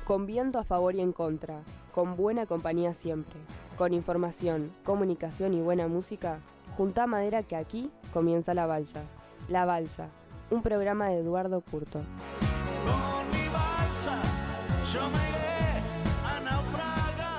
Con viento a favor y en contra, con buena compañía siempre, con información, comunicación y buena música, junta madera que aquí comienza La Balsa. La Balsa, un programa de Eduardo Curto. Con mi balsa yo me iré a naufragar.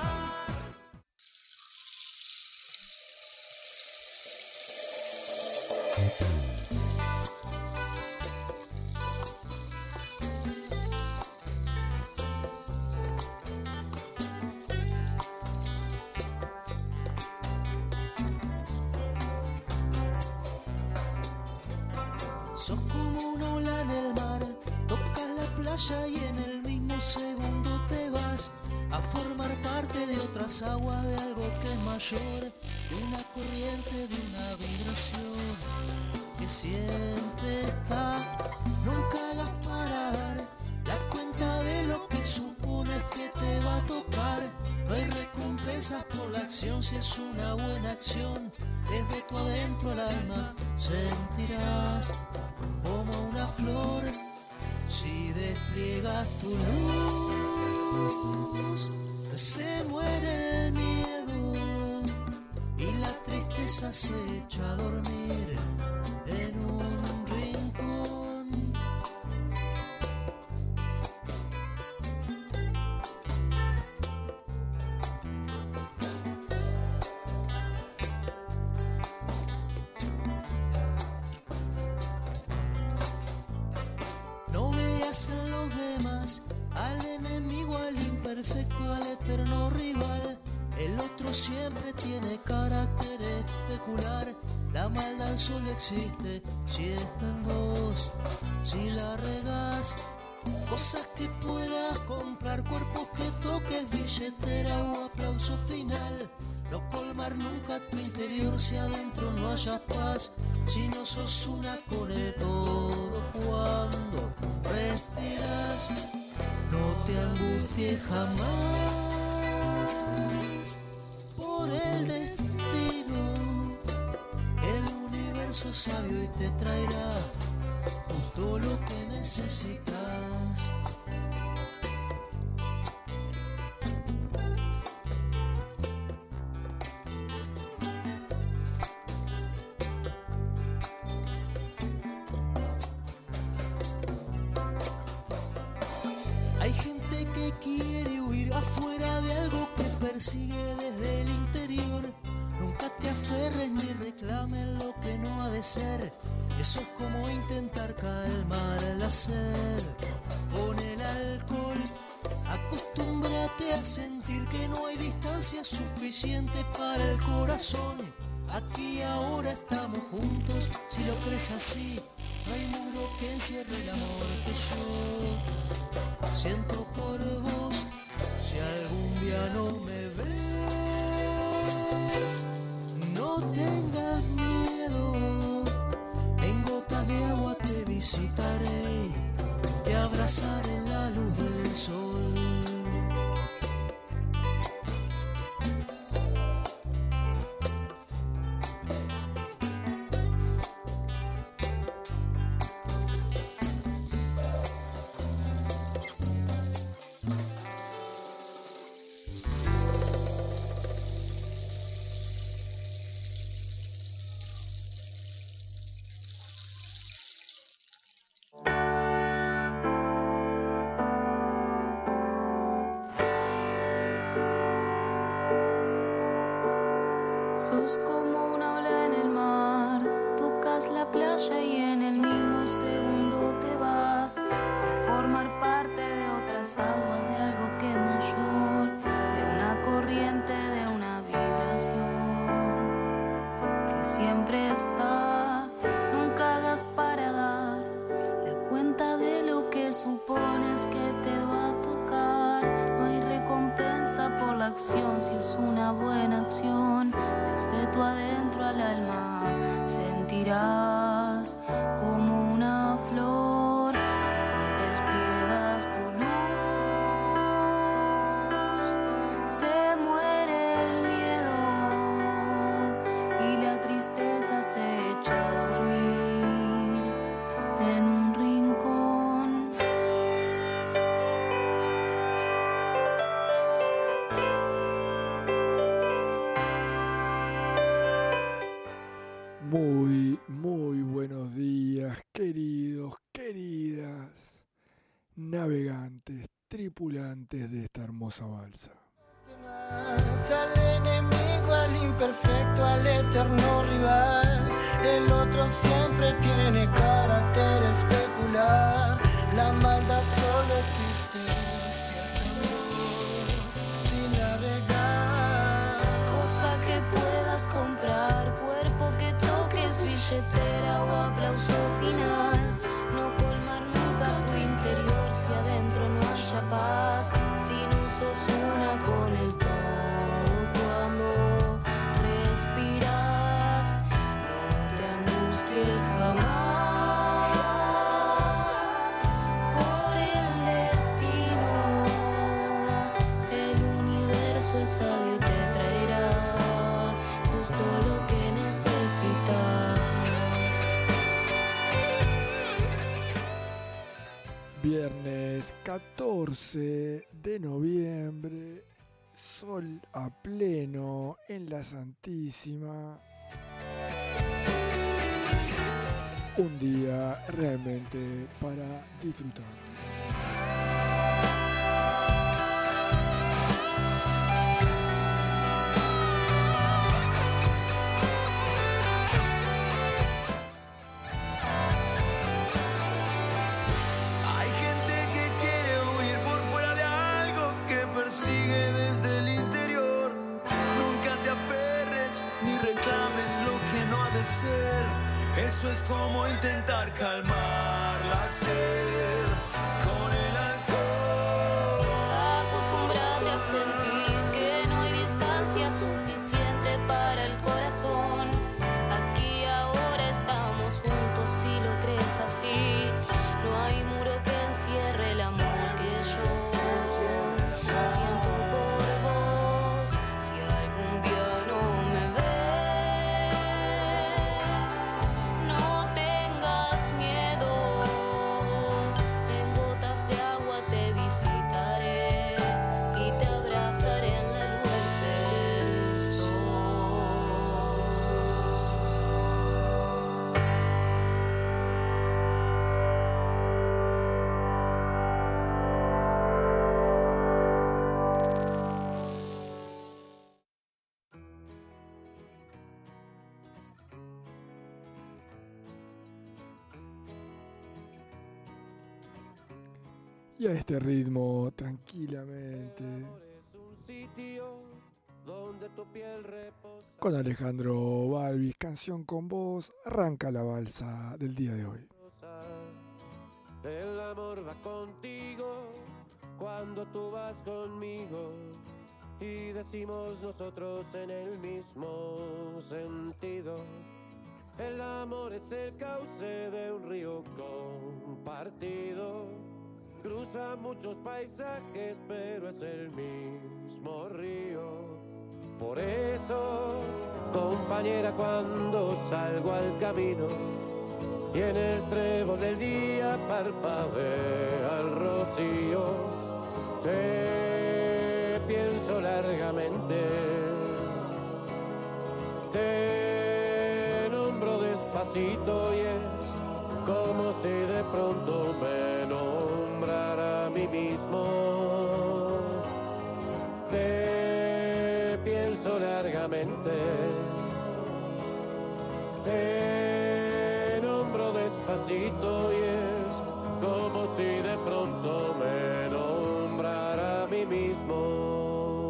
Sos como una ola en el mar, tocas la playa y en el mismo segundo te vas a formar parte de otras aguas, de algo que es mayor, de una corriente, de una vibración que siempre está. Nunca hagas parar la cuenta de lo que supones que te va a tocar. No hay recompensas por la acción si es una buena acción. Desde tu adentro el alma sentirás como una flor si despliegas tu luz. Se muere el miedo y la tristeza se echa a dormir en un rincón. No veas en los demás al enemigo, al imperfecto, al eterno rival. El otro siempre tiene carácter especular. La maldad solo existe si está en vos. Si la regás, cosas que puedas comprar, cuerpos que toques, billetera o aplauso final. No colmar nunca tu interior si adentro no haya paz. Si no sos una con el todo cuando respiras, no te angusties jamás por el destino. El universo es sabio y te traerá justo lo que necesitas. Hay gente que quiere huir afuera de algo que persigue desde el interior. Nunca te aferres ni reclames lo que no ha de ser. Eso es como intentar calmar el hacer. Con el alcohol, acostúmbrate a sentir que no hay distancia suficiente para el corazón. Aquí y ahora estamos juntos, si lo crees así, no hay muro que encierre el amor que yo siento por vos. Si algún día no me ves, no tengas miedo. En gotas de agua te visitaré, te abrazaré en la luz del sol. Sos como una ola en el mar, tocas la playa y en el mismo segundo te vas a formar parte de otras aguas, de algo que es mayor, de una corriente, de una vibración que siempre está. Nunca hagas para dar la cuenta de lo que supones que te va a tocar. No hay recompensa por la acción si es una buena acción. Desde tu adentro al alma sentirás como una flor si despliegas tu luz. Se muere el miedo y la tristeza se echa a dormir en un rincón. Muy buenos días, queridos, queridas, navegantes, tripulantes de esta hermosa balsa. Al enemigo, al imperfecto, al eterno rival. El otro siempre tiene carácter especular. La maldad solo existe sin navegar. Cosa que puedas comprar, cuerpo que toques, billetera o aplauso final. No colmar nunca tu interior si adentro no haya paz. Si no sos una con el todo cuando respiras, no te angusties jamás por el destino. El universo es sabio y te traerá justo lo que necesitas. Viernes 14 de noviembre, sol a pleno en la Santísima. Un día realmente para disfrutar. Hay gente que quiere huir por fuera de algo que persigue desde el interior. Nunca te aferres ni reclames lo que no ha de ser. Eso es como intentar calmar la sed con el alcohol. Acostúmbrate a sentir que no hay distancia suficiente para el corazón. Aquí ahora estamos juntos si lo crees así. No hay muro que encierre el amor que yo siento por vos. Si algún día no me ves, no tengas miedo. En gotas de agua te visitaré y te abrazaré en la luz del sol. Y a este ritmo, tranquilamente, con Alejandro Balvis, Canción con Vos, arranca la balsa del día de hoy. El amor va contigo cuando tú vas conmigo y decimos nosotros en el mismo sentido. El amor es el cauce de un río compartido. Cruza muchos paisajes, pero es el mismo río. Por eso, compañera, cuando salgo al camino y en el trébol del día parpadea el rocío, te pienso largamente, te nombro despacito y es como si de pronto me nombrara a mí mismo. Te pienso largamente, te nombro despacito y es como si de pronto me nombrara a mí mismo.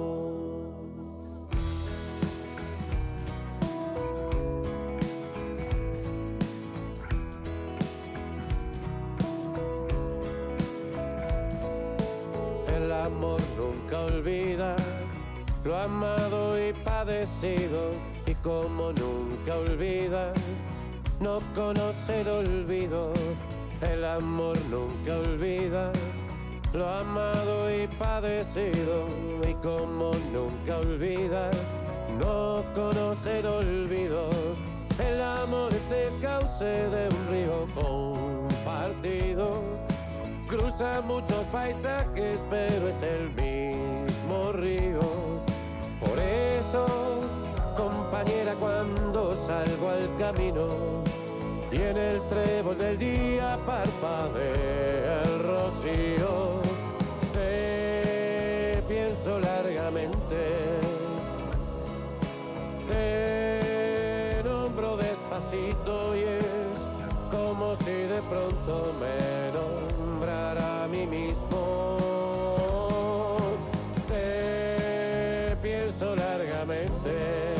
El amor nunca olvida lo amado y padecido, y como nunca olvida, no conoce el olvido. El amor nunca olvida lo amado y padecido, y como nunca olvida, no conoce el olvido. El amor es el cauce de un río compartido. Cruza muchos paisajes, pero es el mismo río. Por eso, compañera, cuando salgo al al camino y en el trébol del día parpadea el rocío. Te pienso largamente, te nombro despacito y es como si de pronto me nombrara a mí mismo. Te pienso largamente,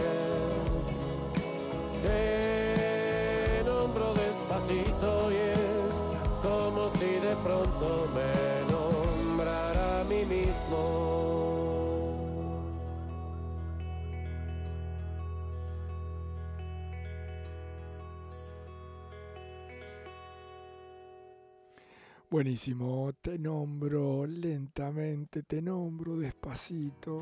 te nombro despacito y es como si de pronto me nombrara a mí mismo. Buenísimo, te nombro lentamente, te nombro despacito.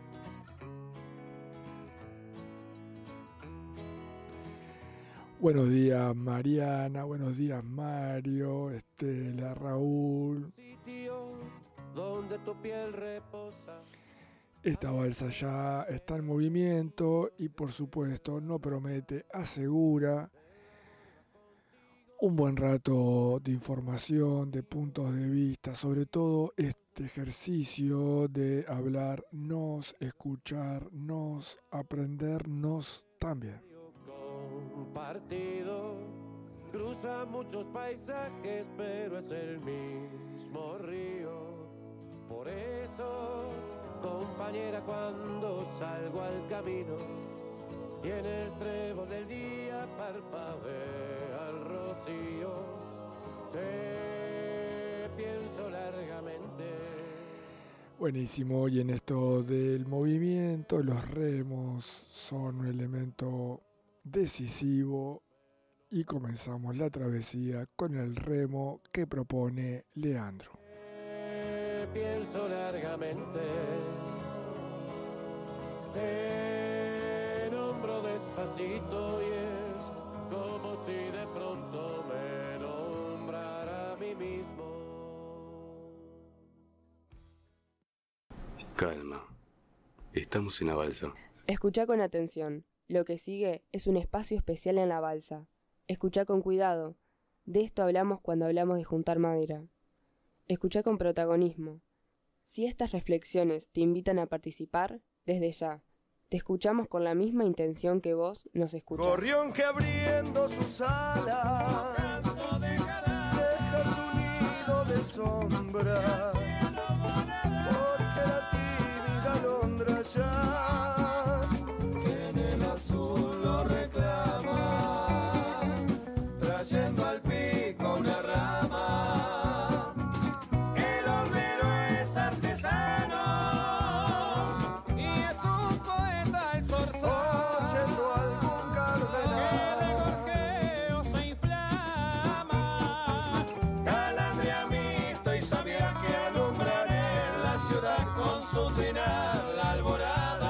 Buenos días Mariana, buenos días Mario, Estela, Raúl. Sitio donde tu piel reposa. Esta balsa ya está en movimiento y por supuesto no promete, asegura un buen rato de información, de puntos de vista, sobre todo este ejercicio de hablarnos, escucharnos, aprendernos también. Compartido, cruza muchos paisajes, pero es el mismo río. Por eso, compañera, cuando salgo al camino y en el trébol del día parpadea el rocío, te pienso largamente. Buenísimo, y en esto del movimiento, los remos son un elemento decisivo y comenzamos la travesía con el remo que propone Leandro. Te pienso largamente, te nombro despacito y es como si de pronto me nombrara a mí mismo. Calma, estamos en la balsa. Escucha con atención. Lo que sigue es un espacio especial en la balsa. Escucha con cuidado. De esto hablamos cuando hablamos de juntar madera. Escucha con protagonismo. Si estas reflexiones te invitan a participar, desde ya, te escuchamos con la misma intención que vos nos escuchás. Gorrión que abriendo sus alas deja su nido de sombra, porque la tímida alondra ya en el azul lo reclama, trayendo al pico una rama. El hornero es artesano y es un poeta el zorzal, oyendo algún cardenal que de gorjeo se inflama, calandriamito y sabía que alumbran en la ciudad con su trinal la alborada.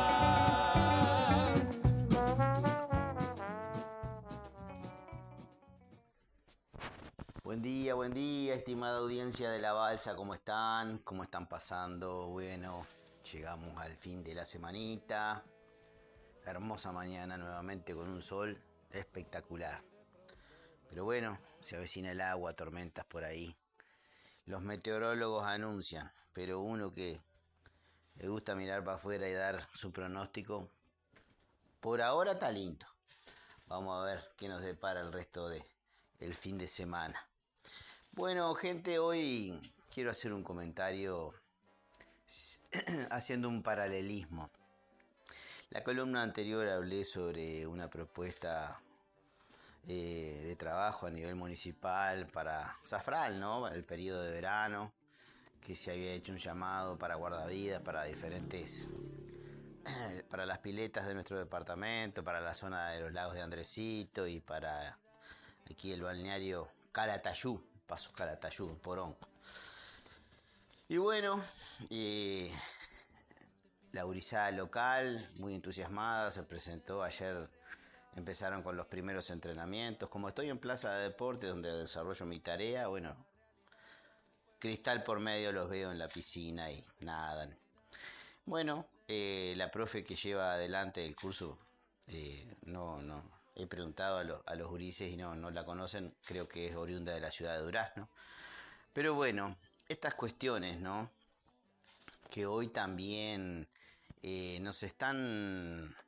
Buen día, estimada audiencia de La Balsa, ¿cómo están? ¿Cómo están pasando? Bueno, llegamos al fin de la semanita. Hermosa mañana nuevamente con un sol espectacular. Pero bueno, se avecina el agua, tormentas por ahí. Los meteorólogos anuncian, pero uno que le gusta mirar para afuera y dar su pronóstico, por ahora está lindo. Vamos a ver qué nos depara el resto del fin de semana. Bueno, gente, hoy quiero hacer un comentario haciendo un paralelismo. La columna anterior hablé sobre una propuesta de trabajo a nivel municipal para Zafral, ¿no? El periodo de verano, que se había hecho un llamado para guardavidas, para diferentes, para las piletas de nuestro departamento, para la zona de los lagos de Andresito y para aquí el balneario Calatayud, Pasos Calatayud, Poronco. Y bueno, la gurizada local, muy entusiasmada, se presentó ayer. Empezaron con los primeros entrenamientos. Como estoy en Plaza de Deportes, donde desarrollo mi tarea, bueno, cristal por medio los veo en la piscina y nadan. Bueno, la profe que lleva adelante el curso no he preguntado a los gurises y no la conocen, creo que es oriunda de la ciudad de Durazno. Pero bueno, estas cuestiones, ¿no? Que hoy también nos están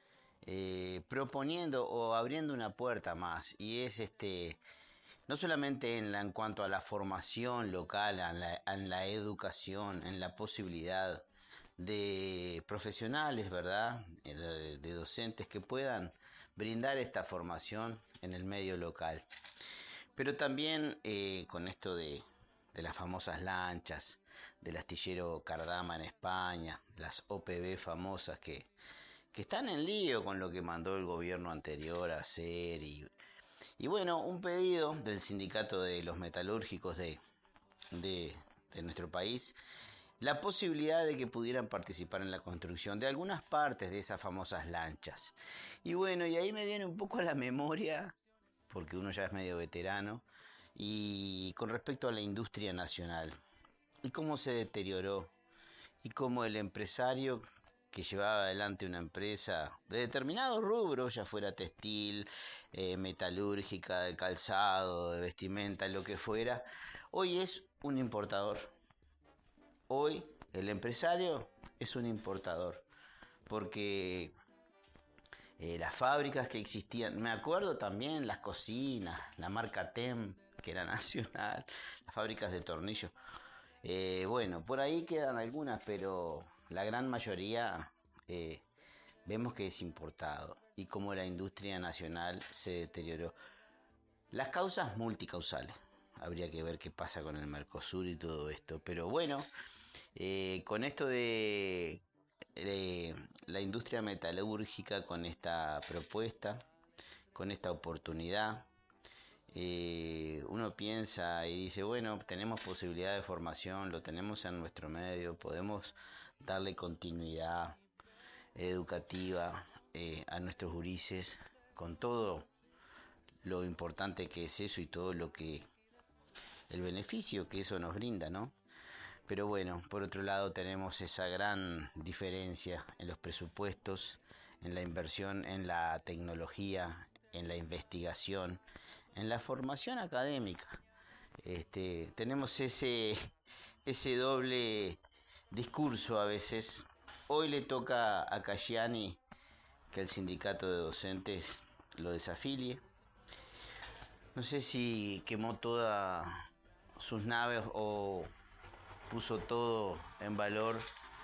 proponiendo o abriendo una puerta más, y es no solamente en cuanto a la formación local, en la educación, en la posibilidad de profesionales, ¿verdad? De docentes que puedan brindar esta formación en el medio local. Pero también con esto de las famosas lanchas, del astillero Cardama en España, las OPB famosas que están en lío con lo que mandó el gobierno anterior a hacer. Y bueno, un pedido del sindicato de los metalúrgicos de nuestro país, la posibilidad de que pudieran participar en la construcción de algunas partes de esas famosas lanchas. Y bueno, y ahí me viene un poco a la memoria, porque uno ya es medio veterano, y con respecto a la industria nacional, y cómo se deterioró, y cómo el empresario que llevaba adelante una empresa de determinado rubro, ya fuera textil, metalúrgica, de calzado, de vestimenta, lo que fuera, hoy es un importador. Hoy el empresario es un importador, porque las fábricas que existían, me acuerdo también las cocinas, la marca TEM, que era nacional, las fábricas de tornillos. Bueno, por ahí quedan algunas, pero la gran mayoría vemos que es importado, y como la industria nacional se deterioró. Las causas multicausales, habría que ver qué pasa con el Mercosur y todo esto, pero bueno, con esto de la industria metalúrgica, con esta propuesta, con esta oportunidad, uno piensa y dice, bueno, tenemos posibilidad de formación, lo tenemos en nuestro medio, podemos darle continuidad educativa a nuestros gurises, con todo lo importante que es eso y todo lo que el beneficio que eso nos brinda, ¿no? Pero bueno, por otro lado tenemos esa gran diferencia en los presupuestos, en la inversión, en la tecnología, en la investigación, en la formación académica. Tenemos ese doble discurso a veces. Hoy le toca a Casciani que el sindicato de docentes lo desafilie. No sé si quemó todas sus naves o puso todo en valor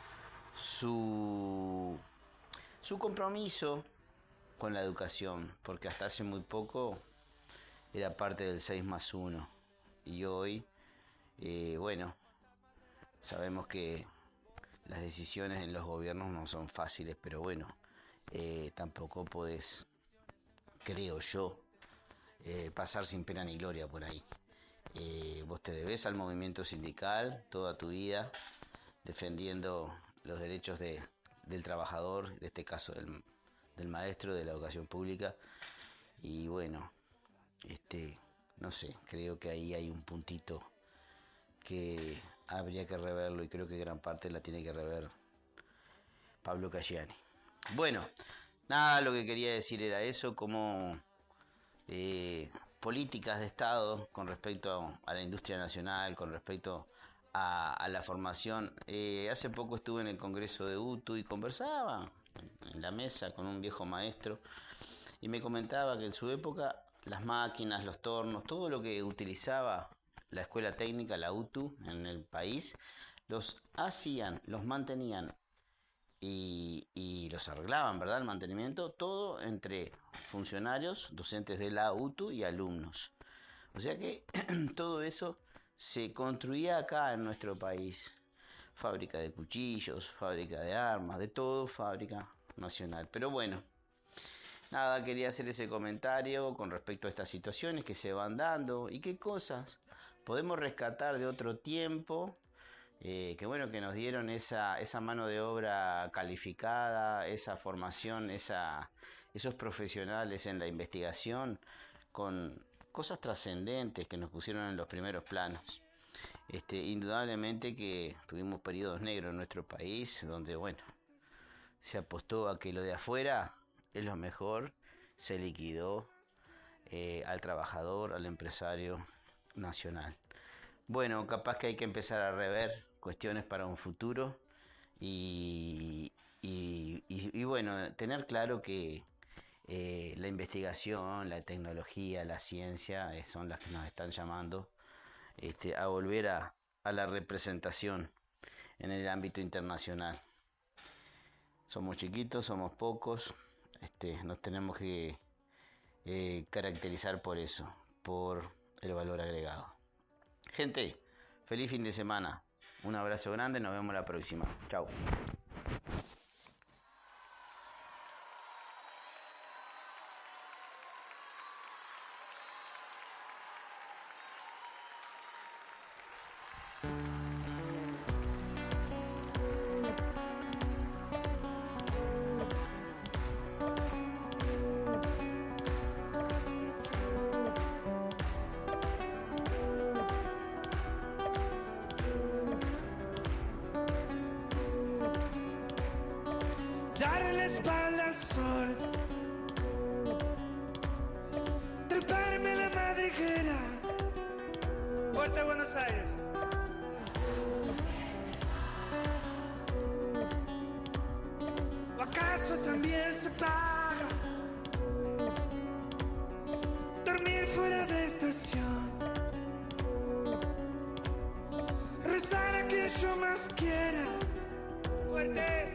su compromiso con la educación, porque hasta hace muy poco era parte del 6+1, y hoy, bueno, sabemos que las decisiones en los gobiernos no son fáciles, pero bueno, tampoco podés, creo yo, pasar sin pena ni gloria por ahí. Vos te debés al movimiento sindical toda tu vida, defendiendo los derechos del trabajador, de este caso del maestro de la educación pública. Y bueno, no sé, creo que ahí hay un puntito que habría que reverlo, y creo que gran parte la tiene que rever Pablo Casciani. Bueno, nada, lo que quería decir era eso, como políticas de Estado con respecto a la industria nacional, con respecto a la formación. Hace poco estuve en el Congreso de UTU y conversaba en la mesa con un viejo maestro, y me comentaba que en su época las máquinas, los tornos, todo lo que utilizaba la escuela técnica, la UTU, en el país, los hacían, los mantenían y los arreglaban, ¿verdad? El mantenimiento, todo entre funcionarios, docentes de la UTU y alumnos. O sea que todo eso se construía acá en nuestro país. Fábrica de cuchillos, fábrica de armas, de todo, fábrica nacional. Pero bueno, nada, quería hacer ese comentario con respecto a estas situaciones que se van dando y qué cosas podemos rescatar de otro tiempo, que bueno, que nos dieron esa mano de obra calificada, esa formación, esos profesionales en la investigación, con cosas trascendentes que nos pusieron en los primeros planos. Indudablemente que tuvimos periodos negros en nuestro país, donde bueno, se apostó a que lo de afuera es lo mejor se liquidó al trabajador, al empresario nacional. Bueno, capaz que hay que empezar a rever cuestiones para un futuro y bueno, tener claro que la investigación, la tecnología, la ciencia son las que nos están llamando a volver a la representación en el ámbito internacional. Somos chiquitos, somos pocos, nos tenemos que caracterizar por eso, por el valor agregado. Gente, feliz fin de semana. Un abrazo grande, nos vemos la próxima. Chau. Darle la espalda al sol, treparme la madriguera, Fuerte Buenos Aires. ¿O acaso también se paga dormir fuera de estación? Rezar a quien yo más quiera, fuerte.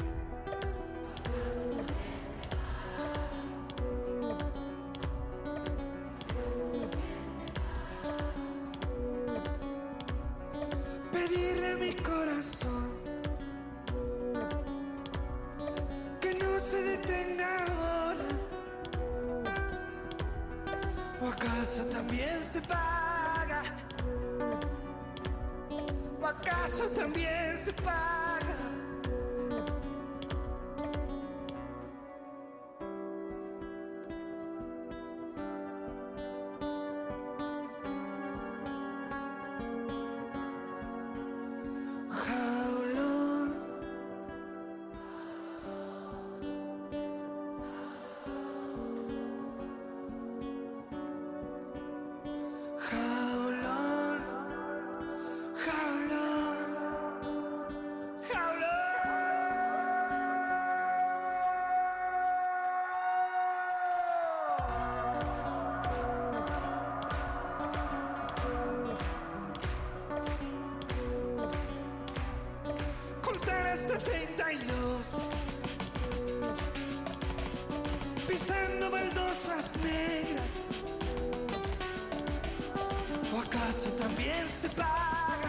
Pedirle a mi corazón que no se detenga ahora. ¿O acaso también se paga? ¿O acaso también se paga? Jaulón, jaulón, jaulón, jaulón. Contar hasta 32, pisando baldosas negras. ¿O acaso también se paga?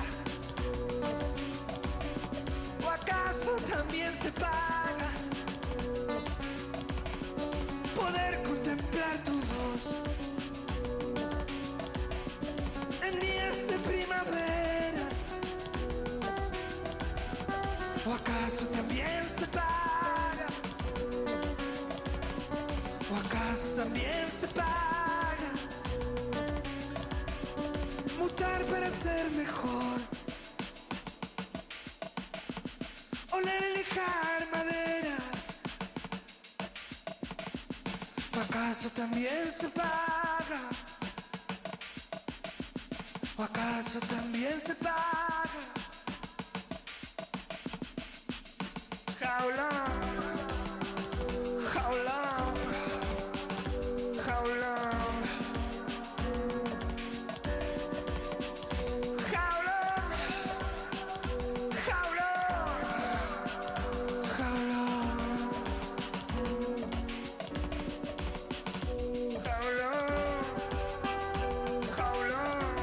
¿O acaso también se paga poder contemplar tu voz en días de primavera? ¿O acaso también se paga? ¿O acaso también se paga mutar para ser mejor? Oler y lijar madera. ¿O acaso también se paga? ¿O acaso también se paga? Jaulón, jaulón, jaulón, jaulón, jaulón, jaulón, jaulón, jaulón,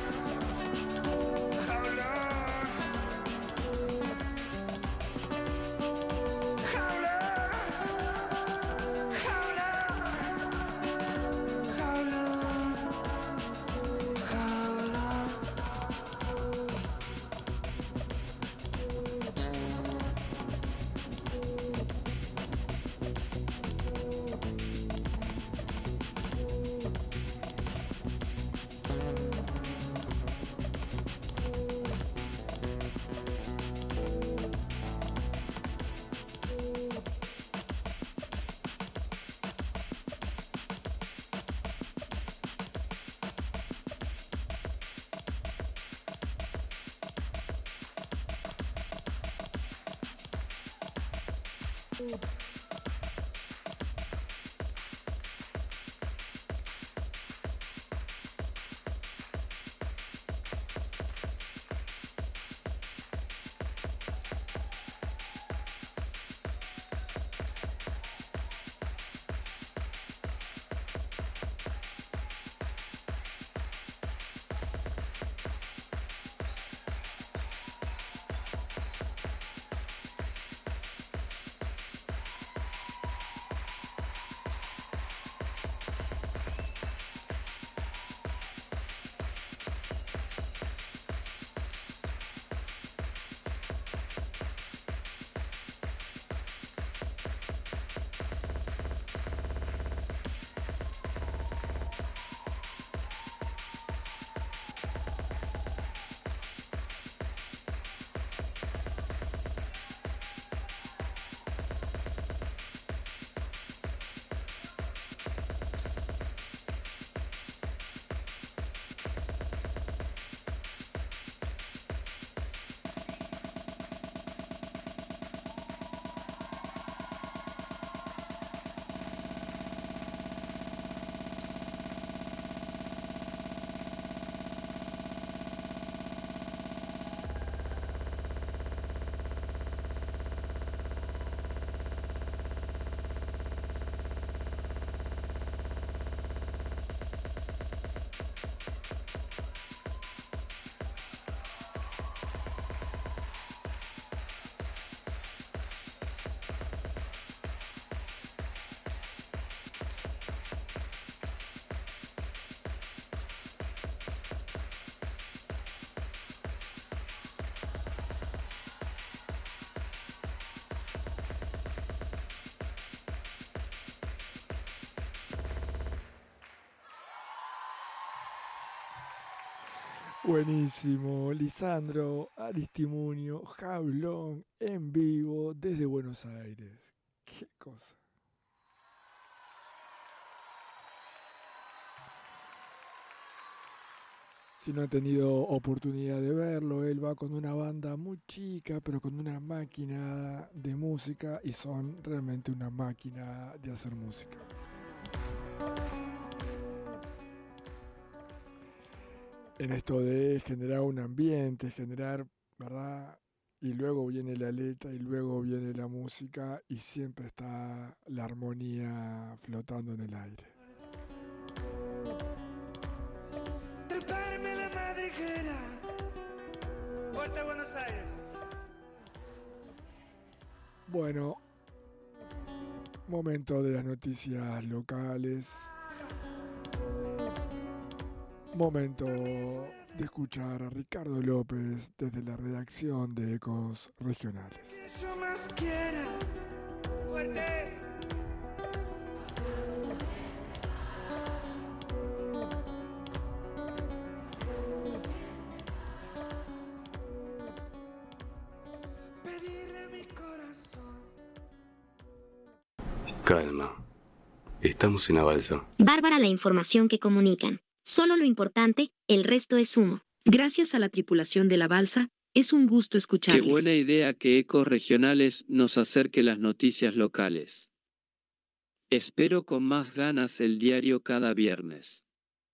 jaulón. Jaulón, Buenísimo, Lisandro, Aristimunio, Jaulón, en vivo desde Buenos Aires. Qué cosa. Si no han tenido oportunidad de verlo, él va con una banda muy chica, pero con una máquina de música, y son realmente una máquina de hacer música. En esto de generar un ambiente, generar, ¿verdad? Y luego viene la letra y luego viene la música y siempre está la armonía flotando en el aire. Treparme la madriguera, Fuerte Buenos Aires. Bueno, momento de las noticias locales. Momento de escuchar a Ricardo López desde la redacción de Ecos Regionales. Yo más quiera, fuerte. Pedirle a mi corazón. Calma. Estamos en la balsa. Bárbara la información que comunican. Solo lo importante, el resto es humo. Gracias a la tripulación de la balsa, es un gusto escucharles. Qué buena idea que Ecos Regionales nos acerque las noticias locales. Espero con más ganas el diario cada viernes.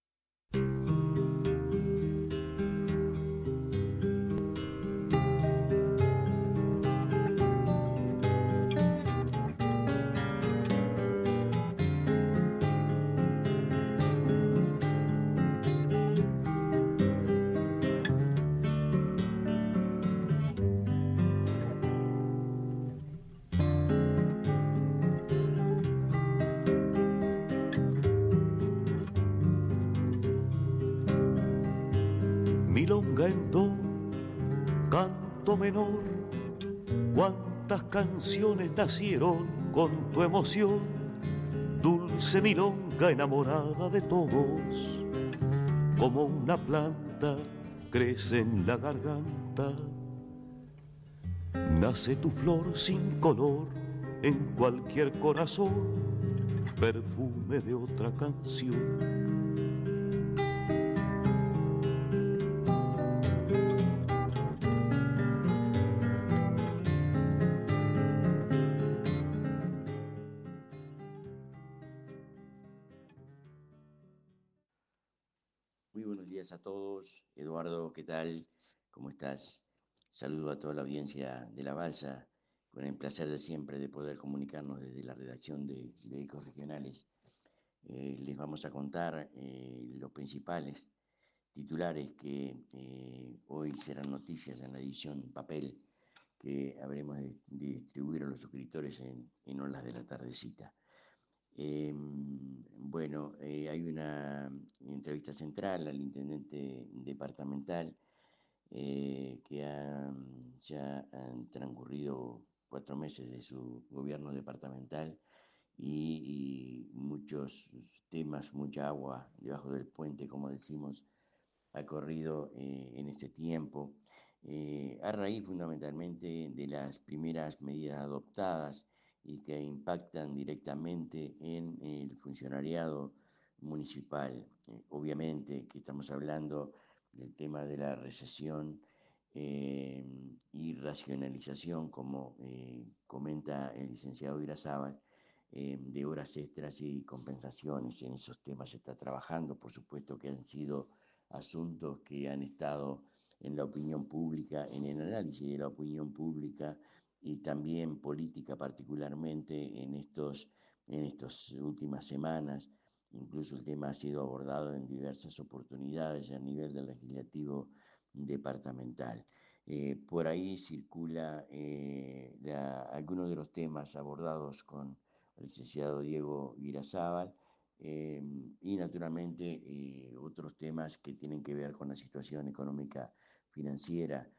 Milonga en do, canto menor, cuántas canciones nacieron con tu emoción, dulce milonga enamorada de todos, como una planta crece en la garganta, nace tu flor sin color en cualquier corazón, perfume de otra canción. Muy buenos días a todos. Eduardo, ¿qué tal? ¿Cómo estás? Saludo a toda la audiencia de La Balsa, con el placer de siempre de poder comunicarnos desde la redacción de Ecos Regionales. Les vamos a contar los principales titulares que hoy serán noticias en la edición papel que habremos de distribuir a los suscriptores en Olas de la Tardecita. Hay una entrevista central al intendente departamental ya han transcurrido 4 meses de su gobierno departamental y muchos temas, mucha agua debajo del puente, como decimos, ha corrido en este tiempo, a raíz fundamentalmente de las primeras medidas adoptadas y que impactan directamente en el funcionariado municipal. Obviamente que estamos hablando del tema de la recesión y racionalización, como comenta el licenciado Irazábal, de horas extras y compensaciones. En esos temas se está trabajando, por supuesto que han sido asuntos que han estado en la opinión pública, en el análisis de la opinión pública y también política, particularmente en estas últimas semanas. Incluso el tema ha sido abordado en diversas oportunidades a nivel del legislativo departamental. Por ahí circula algunos de los temas abordados con el licenciado Diego Irazábal, y naturalmente otros temas que tienen que ver con la situación económica financiera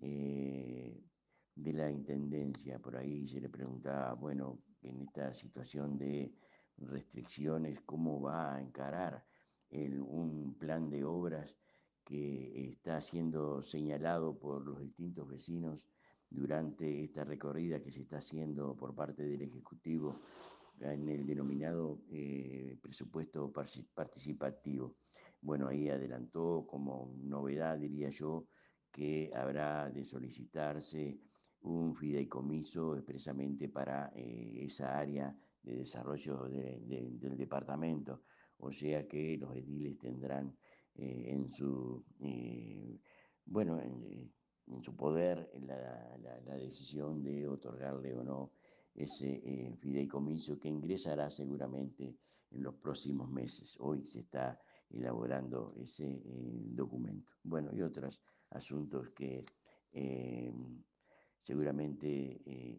de la Intendencia. Por ahí se le preguntaba, bueno, en esta situación de restricciones, ¿cómo va a encarar un plan de obras que está siendo señalado por los distintos vecinos durante esta recorrida que se está haciendo por parte del Ejecutivo en el denominado presupuesto participativo? Bueno, ahí adelantó como novedad, diría yo, que habrá de solicitarse un fideicomiso expresamente para esa área de desarrollo del departamento, o sea que los ediles tendrán en su poder la decisión de otorgarle o no ese fideicomiso, que ingresará seguramente en los próximos meses. Hoy se está elaborando ese documento. Bueno, y otros asuntos que seguramente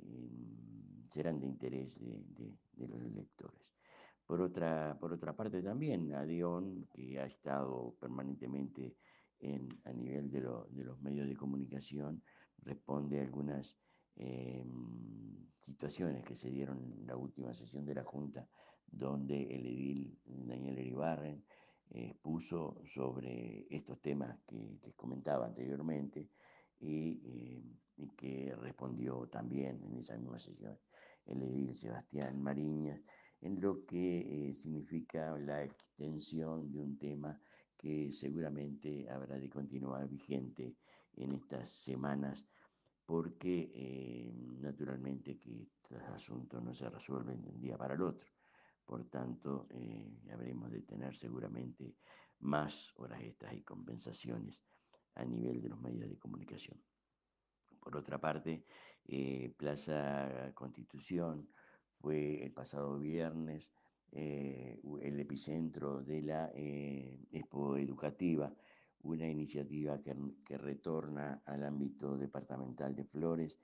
serán de interés de los electores. Por otra parte también, ADION, que ha estado permanentemente a nivel de los medios de comunicación, responde a algunas situaciones que se dieron en la última sesión de la Junta, donde el edil Daniel Eribarren puso sobre estos temas que les comentaba anteriormente y que respondió también en esa misma sesión el edil Sebastián Mariñas, en lo que significa la extensión de un tema que seguramente habrá de continuar vigente en estas semanas, porque naturalmente que estos asuntos no se resuelven de un día para el otro. Por tanto, habremos de tener seguramente más horas extras y compensaciones a nivel de los medios de comunicación. Por otra parte, Plaza Constitución fue el pasado viernes el epicentro de la Expo Educativa, una iniciativa que retorna al ámbito departamental de Flores,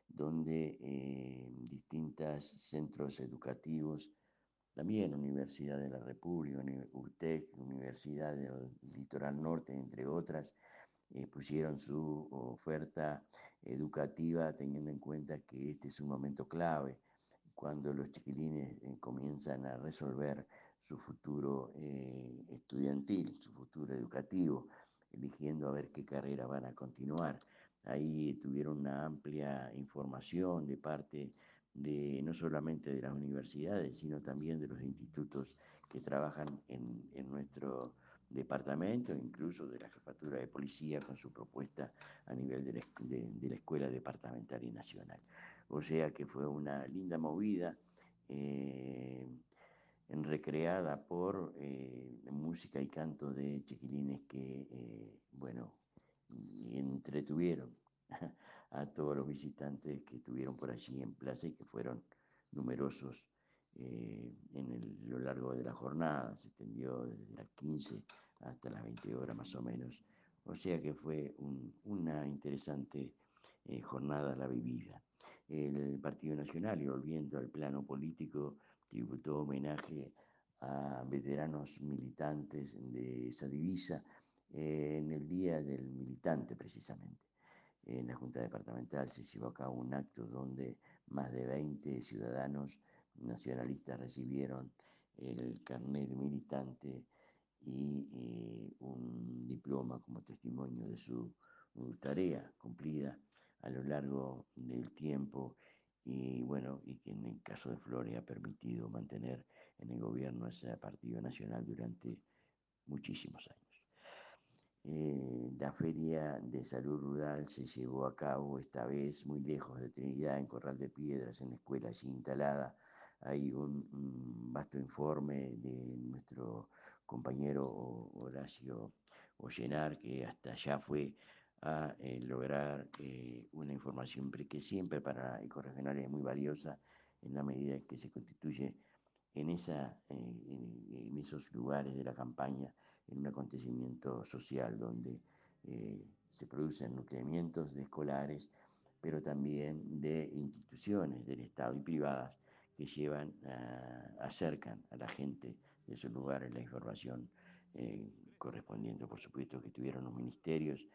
donde distintos centros educativos, también Universidad de la República, UTEC, Universidad del Litoral Norte, entre otras, pusieron su oferta educativa, teniendo en cuenta que este es un momento clave cuando los chiquilines comienzan a resolver su futuro estudiantil, su futuro educativo, eligiendo a ver qué carrera van a continuar. Ahí tuvieron una amplia información de parte de no solamente de las universidades, sino también de los institutos que trabajan en nuestro departamento, incluso de la Jefatura de Policía con su propuesta a nivel de la Escuela Departamental y Nacional. O sea que fue una linda movida recreada por música y canto de chiquilines que, entretuvieron a todos los visitantes que estuvieron por allí en plaza y que fueron numerosos lo largo de la jornada. Se extendió desde las 15 hasta las 20 horas más o menos. O sea que fue una interesante jornada la vivida. El Partido Nacional, y volviendo al plano político, tributó homenaje a veteranos militantes de esa divisa en el Día del Militante, precisamente. En la Junta Departamental se llevó a cabo un acto donde más de 20 ciudadanos nacionalistas recibieron el carnet de militante y un diploma como testimonio de su tarea cumplida a lo largo del tiempo y que en el caso de Flores ha permitido mantener en el gobierno ese partido nacional durante muchísimos años. La Feria de Salud Rural se llevó a cabo esta vez muy lejos de Trinidad, en Corral de Piedras, en la escuela allí instalada. Hay un vasto informe de nuestro compañero Horacio Ollenar, que hasta allá fue a lograr una información que siempre para ecorregionales es muy valiosa en la medida que se constituye en esos lugares de la campaña, en un acontecimiento social donde se producen nucleamientos de escolares, pero también de instituciones del Estado y privadas que acercan a la gente de esos lugares la información correspondiente. Por supuesto que tuvieron los ministerios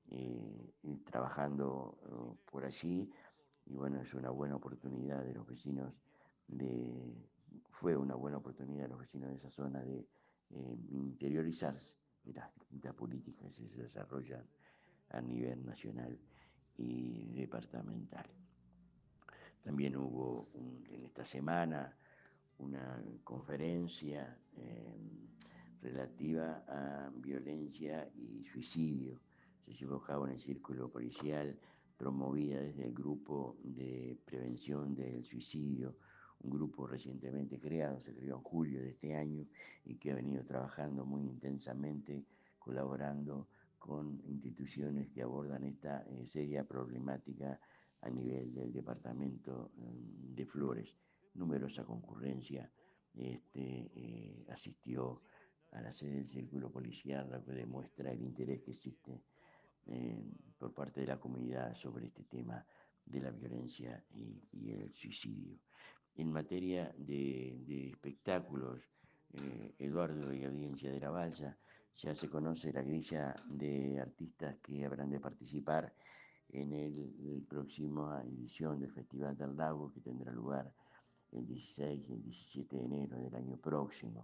trabajando por allí, y es una buena oportunidad de los vecinos fue una buena oportunidad de los vecinos de esa zona de interiorizarse de las distintas políticas que se desarrollan a nivel nacional y departamental. También hubo en esta semana una conferencia relativa a violencia y suicidio. Se llevó a cabo en el Círculo Policial, promovida desde el Grupo de Prevención del Suicidio, un grupo recientemente creado, se creó en julio de este año y que ha venido trabajando muy intensamente, colaborando con instituciones que abordan esta seria problemática a nivel del departamento de Flores. Numerosa concurrencia asistió a la sede del Círculo Policial, lo que demuestra el interés que existe por parte de la comunidad sobre este tema de la violencia y el suicidio. En materia de espectáculos, Eduardo y audiencia de la Balsa, ya se conoce la grilla de artistas que habrán de participar en el próxima edición del Festival del Lago, que tendrá lugar el 16 y el 17 de enero del año próximo.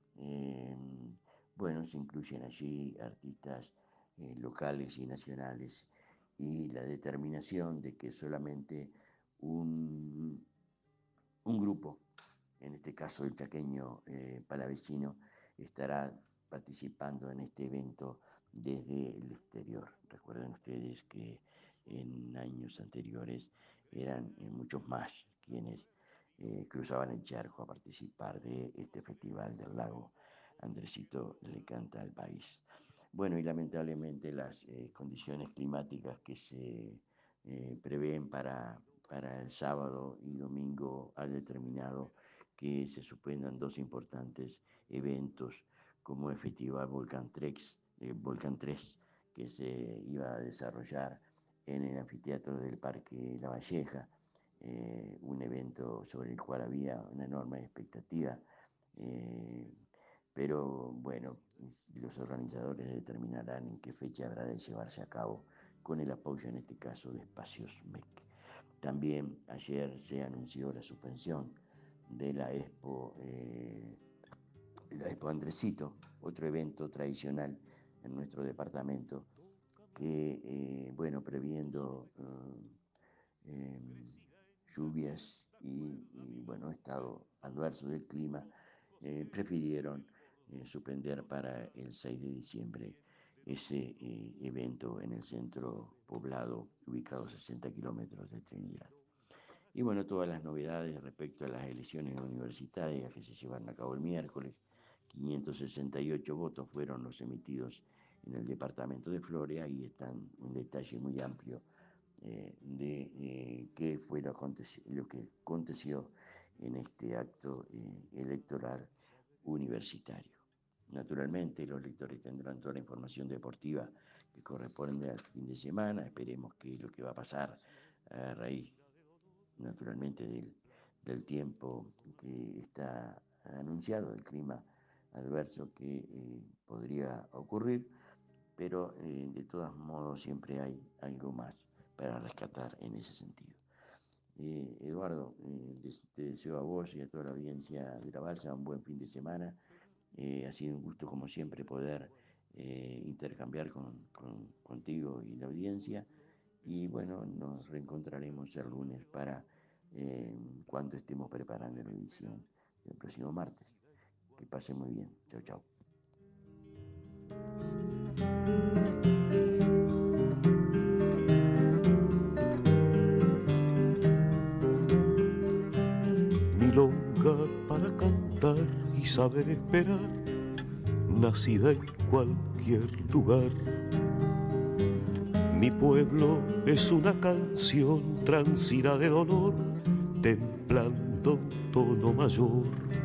Se incluyen allí artistas locales y nacionales, y la determinación de que solamente un grupo, en este caso el chaqueño palavecino, estará participando en este evento desde el exterior. Recuerden ustedes que en años anteriores eran muchos más quienes cruzaban el charco a participar de este Festival del Lago. Andresito le canta al país. Y lamentablemente las condiciones climáticas que se prevén para el sábado y domingo ha determinado que se suspendan dos importantes eventos, como el Festival Volcán 3, que se iba a desarrollar en el anfiteatro del Parque La Valleja, un evento sobre el cual había una enorme expectativa, pero los organizadores determinarán en qué fecha habrá de llevarse a cabo, con el apoyo en este caso de Espacios MEC. También ayer se anunció la suspensión de la Expo Andresito, otro evento tradicional en nuestro departamento que, previendo lluvias y estado adverso del clima, prefirieron suspender para el 6 de diciembre ese evento en el centro poblado ubicado a 60 kilómetros de Trinidad. Y bueno, todas las novedades respecto a las elecciones universitarias que se llevaron a cabo el miércoles. 568 votos fueron los emitidos en el departamento de Flores. Ahí están un detalle muy amplio de qué fue lo que aconteció en este acto electoral universitario. Naturalmente, los lectores tendrán toda la información deportiva que corresponde al fin de semana. Esperemos que lo que va a pasar a raíz, naturalmente, del tiempo que está anunciado, del clima adverso que podría ocurrir, pero de todos modos siempre hay algo más para rescatar en ese sentido. Eduardo, te deseo a vos y a toda la audiencia de La Balsa un buen fin de semana. Ha sido un gusto, como siempre, poder intercambiar contigo y la audiencia. Y bueno, nos reencontraremos el lunes para cuando estemos preparando la edición del próximo martes. Que pasen muy bien. Chau, chau. Milonga para cantar y saber esperar, nacida en cualquier lugar. Mi pueblo es una canción transida de dolor, templando un tono mayor.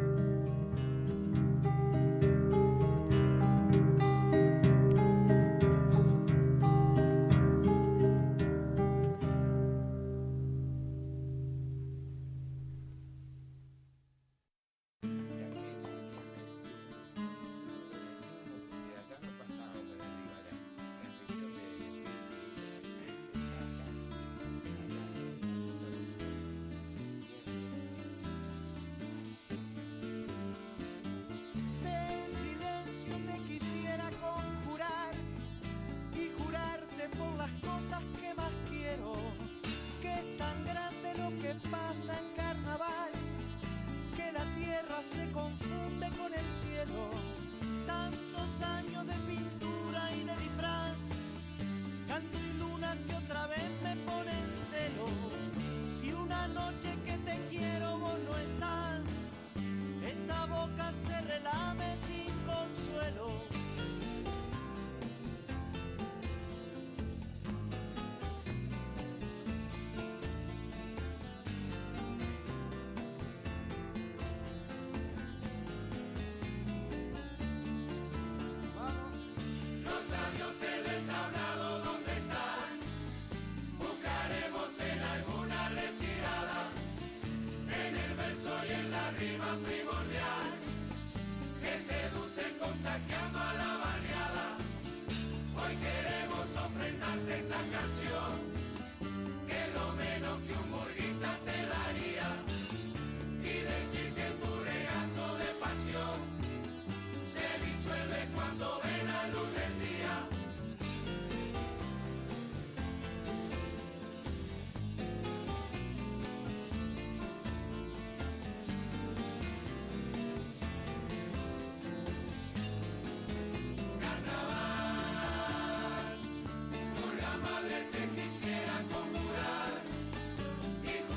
Se confunde con el cielo, tantos años de pintura y de disfraz, canto y luna que otra vez me pone en celo. Si una noche que te quiero vos no estás, esta boca se relame sin consuelo. Contagiando a la variada, hoy queremos ofrendarte esta canción, que es lo menos que un burguita te daría, y decir que tu regazo de pasión se disuelve cuando ve la luz del día. Con la madre te quisiera conjurar, hijo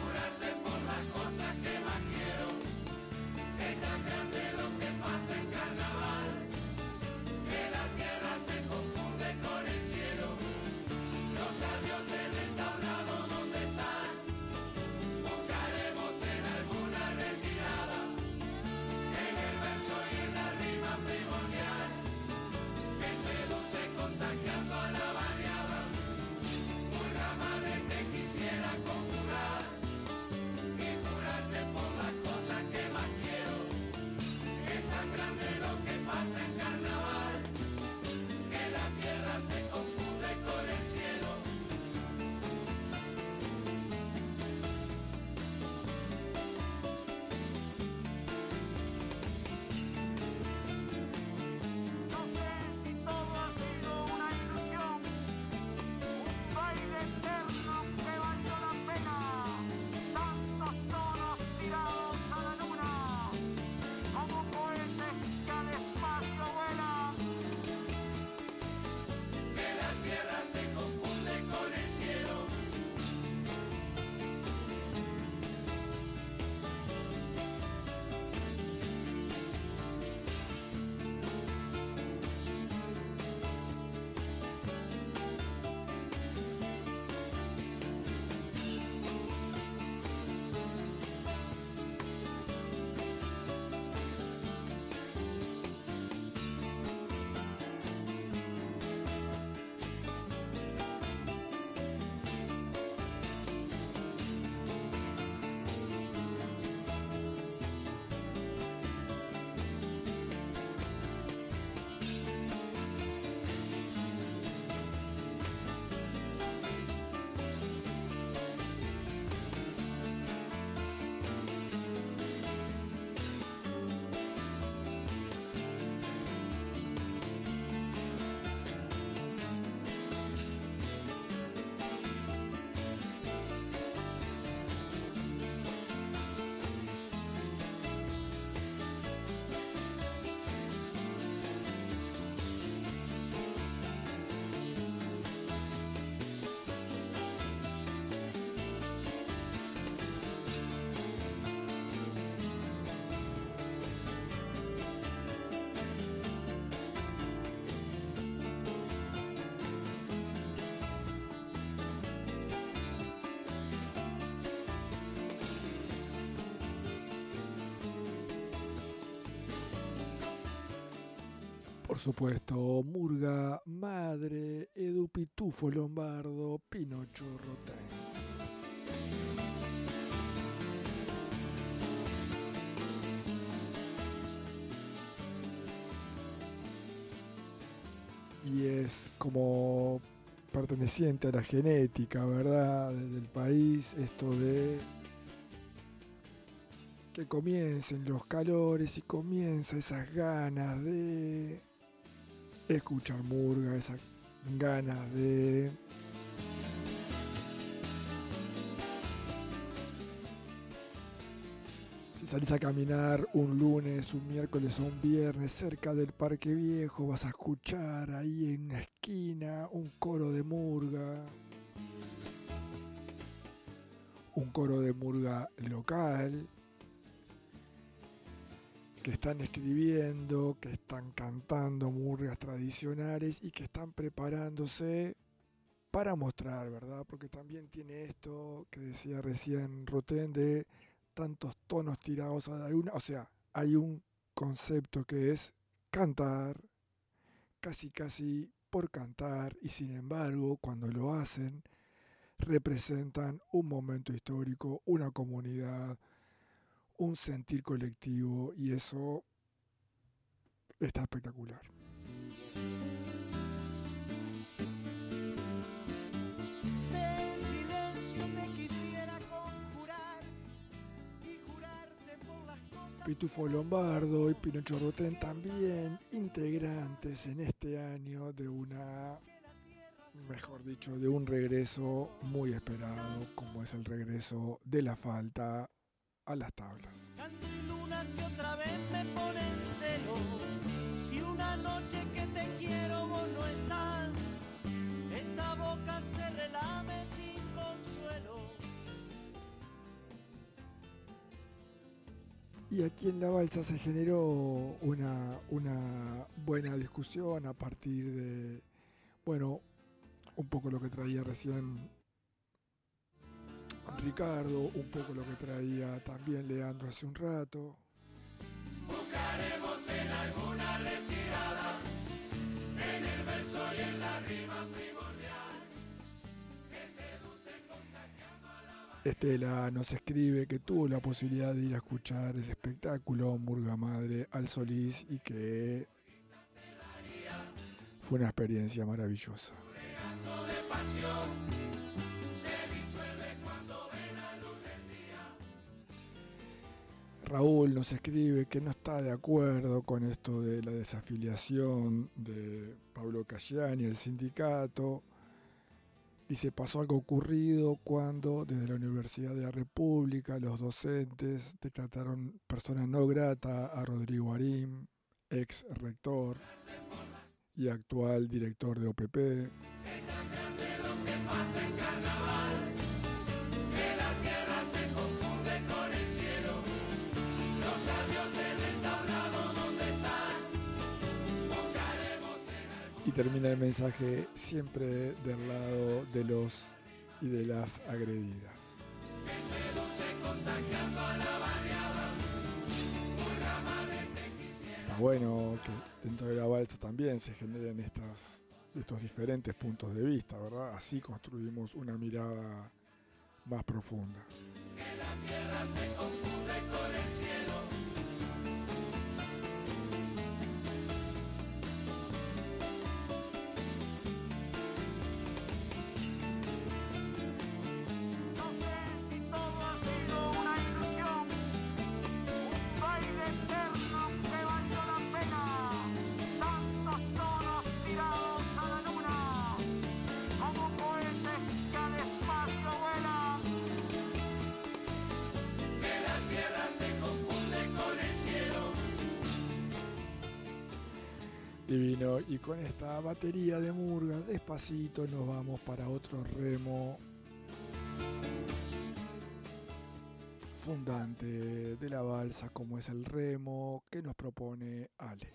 Por supuesto, Murga Madre, Edu Pitufo Lombardo, Pinocho Rotén. Y es como perteneciente a la genética, ¿verdad?, del país, esto de que comiencen los calores y comienza esas ganas de escuchar murga, esas ganas de si salís a caminar un lunes, un miércoles o un viernes cerca del Parque Viejo, vas a escuchar ahí en una esquina un coro de murga. Un coro de murga local, que están escribiendo, que están cantando murgas tradicionales y que están preparándose para mostrar, ¿verdad? Porque también tiene esto que decía recién Rotén de tantos tonos tirados a la luna. O sea, hay un concepto que es cantar, casi por cantar, y sin embargo, cuando lo hacen, representan un momento histórico, una comunidad, un sentir colectivo, y eso está espectacular. Del silencio te quisiera conjurar y jurarte por las cosas. Pitufo Lombardo y Pinocho Rotén también integrantes en este año de de un regreso muy esperado, como es el regreso de La Falta a las tablas. Canto y luna que otra vez me pone en celo. Si una noche que te quiero vos no estás, esta boca se relame sin consuelo. Y aquí en La Balsa se generó una buena discusión a partir de, bueno, un poco lo que traía recién Ricardo, un poco lo que traía también Leandro hace un rato. Buscaremos en alguna retirada, en el verso y en la rima primordial, que seduce contagiando a la banda. Estela nos escribe que tuvo la posibilidad de ir a escuchar el espectáculo Murga Madre al Solís y que fue una experiencia maravillosa. Raúl nos escribe que no está de acuerdo con esto de la desafiliación de Pablo Cayani, el sindicato. Dice, pasó algo ocurrido cuando desde la Universidad de la República los docentes decretaron persona no grata a Rodrigo Arim, ex rector y actual director de OPP. Y termina el mensaje siempre del lado de los y de las agredidas. Está bueno que dentro de la balsa también se generen estos diferentes puntos de vista, ¿verdad? Así construimos una mirada más profunda. Que la tierra se confunde con el cielo. Divino, y con esta batería de murga, despacito nos vamos para otro remo fundante de la balsa, como es el remo que nos propone Ale.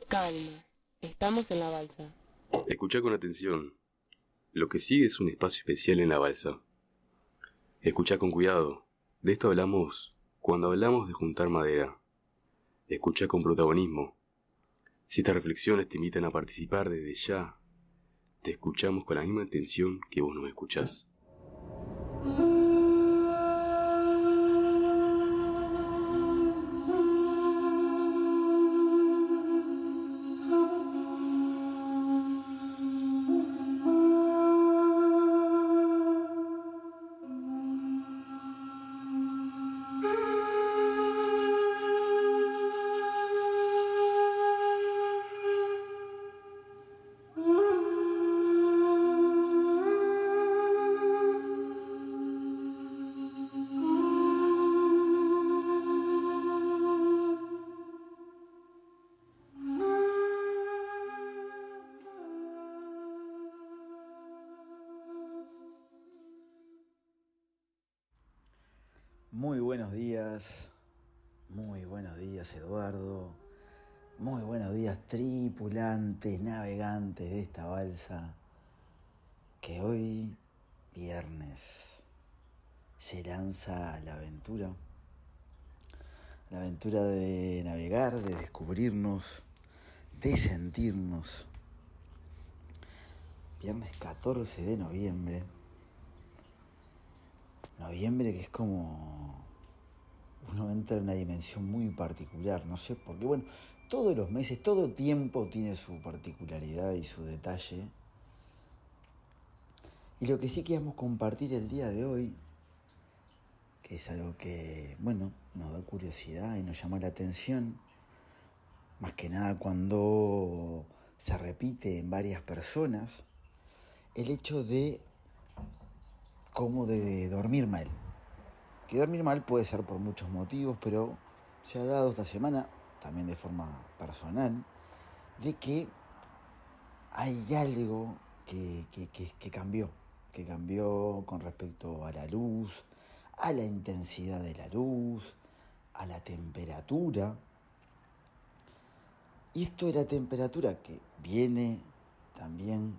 Calma, estamos en la balsa. Escucha con atención. Lo que sigue es un espacio especial en la balsa. Escucha con cuidado. De esto hablamos cuando hablamos de juntar madera. Escucha con protagonismo. Si estas reflexiones te invitan a participar desde ya, te escuchamos con la misma intención que vos nos escuchás. Muy buenos días Eduardo, muy buenos días tripulantes, navegantes de esta balsa, que hoy, viernes, se lanza a la aventura de navegar, de descubrirnos, de sentirnos. Viernes 14 de noviembre que es como uno entra en una dimensión muy particular, no sé por qué. Bueno, todos los meses, todo tiempo tiene su particularidad y su detalle. Y lo que sí queríamos compartir el día de hoy, que es algo que, bueno, nos da curiosidad y nos llama la atención, más que nada cuando se repite en varias personas, el hecho de cómo de dormir mal. Que dormir mal puede ser por muchos motivos, pero se ha dado esta semana, también de forma personal, de que hay algo que cambió con respecto a la luz, a la intensidad de la luz, a la temperatura. Y esto de la temperatura que viene también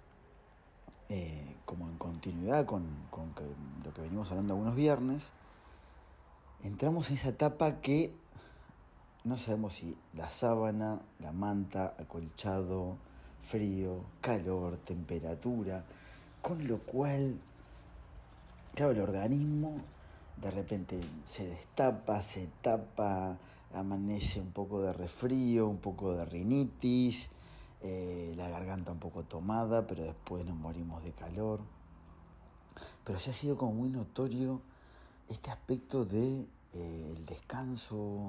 como en continuidad con lo que venimos hablando algunos viernes, entramos en esa etapa que no sabemos si la sábana, la manta, acolchado, frío, calor, temperatura, con lo cual, claro, el organismo de repente se destapa, se tapa, amanece un poco de resfrío, un poco de rinitis, la garganta un poco tomada, pero después nos morimos de calor. Pero sí ha sido como muy notorio este aspecto de el descanso,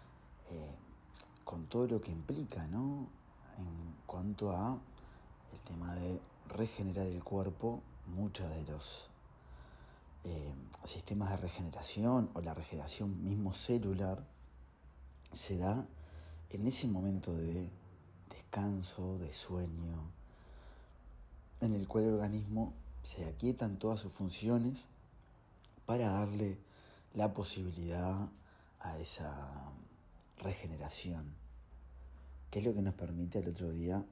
con todo lo que implica, ¿no? En cuanto a el tema de regenerar el cuerpo, muchos de los sistemas de regeneración o la regeneración mismo celular se da en ese momento de descanso, de sueño, en el cual el organismo se aquieta en todas sus funciones para darle la posibilidad a esa regeneración, que es lo que nos permite al otro día,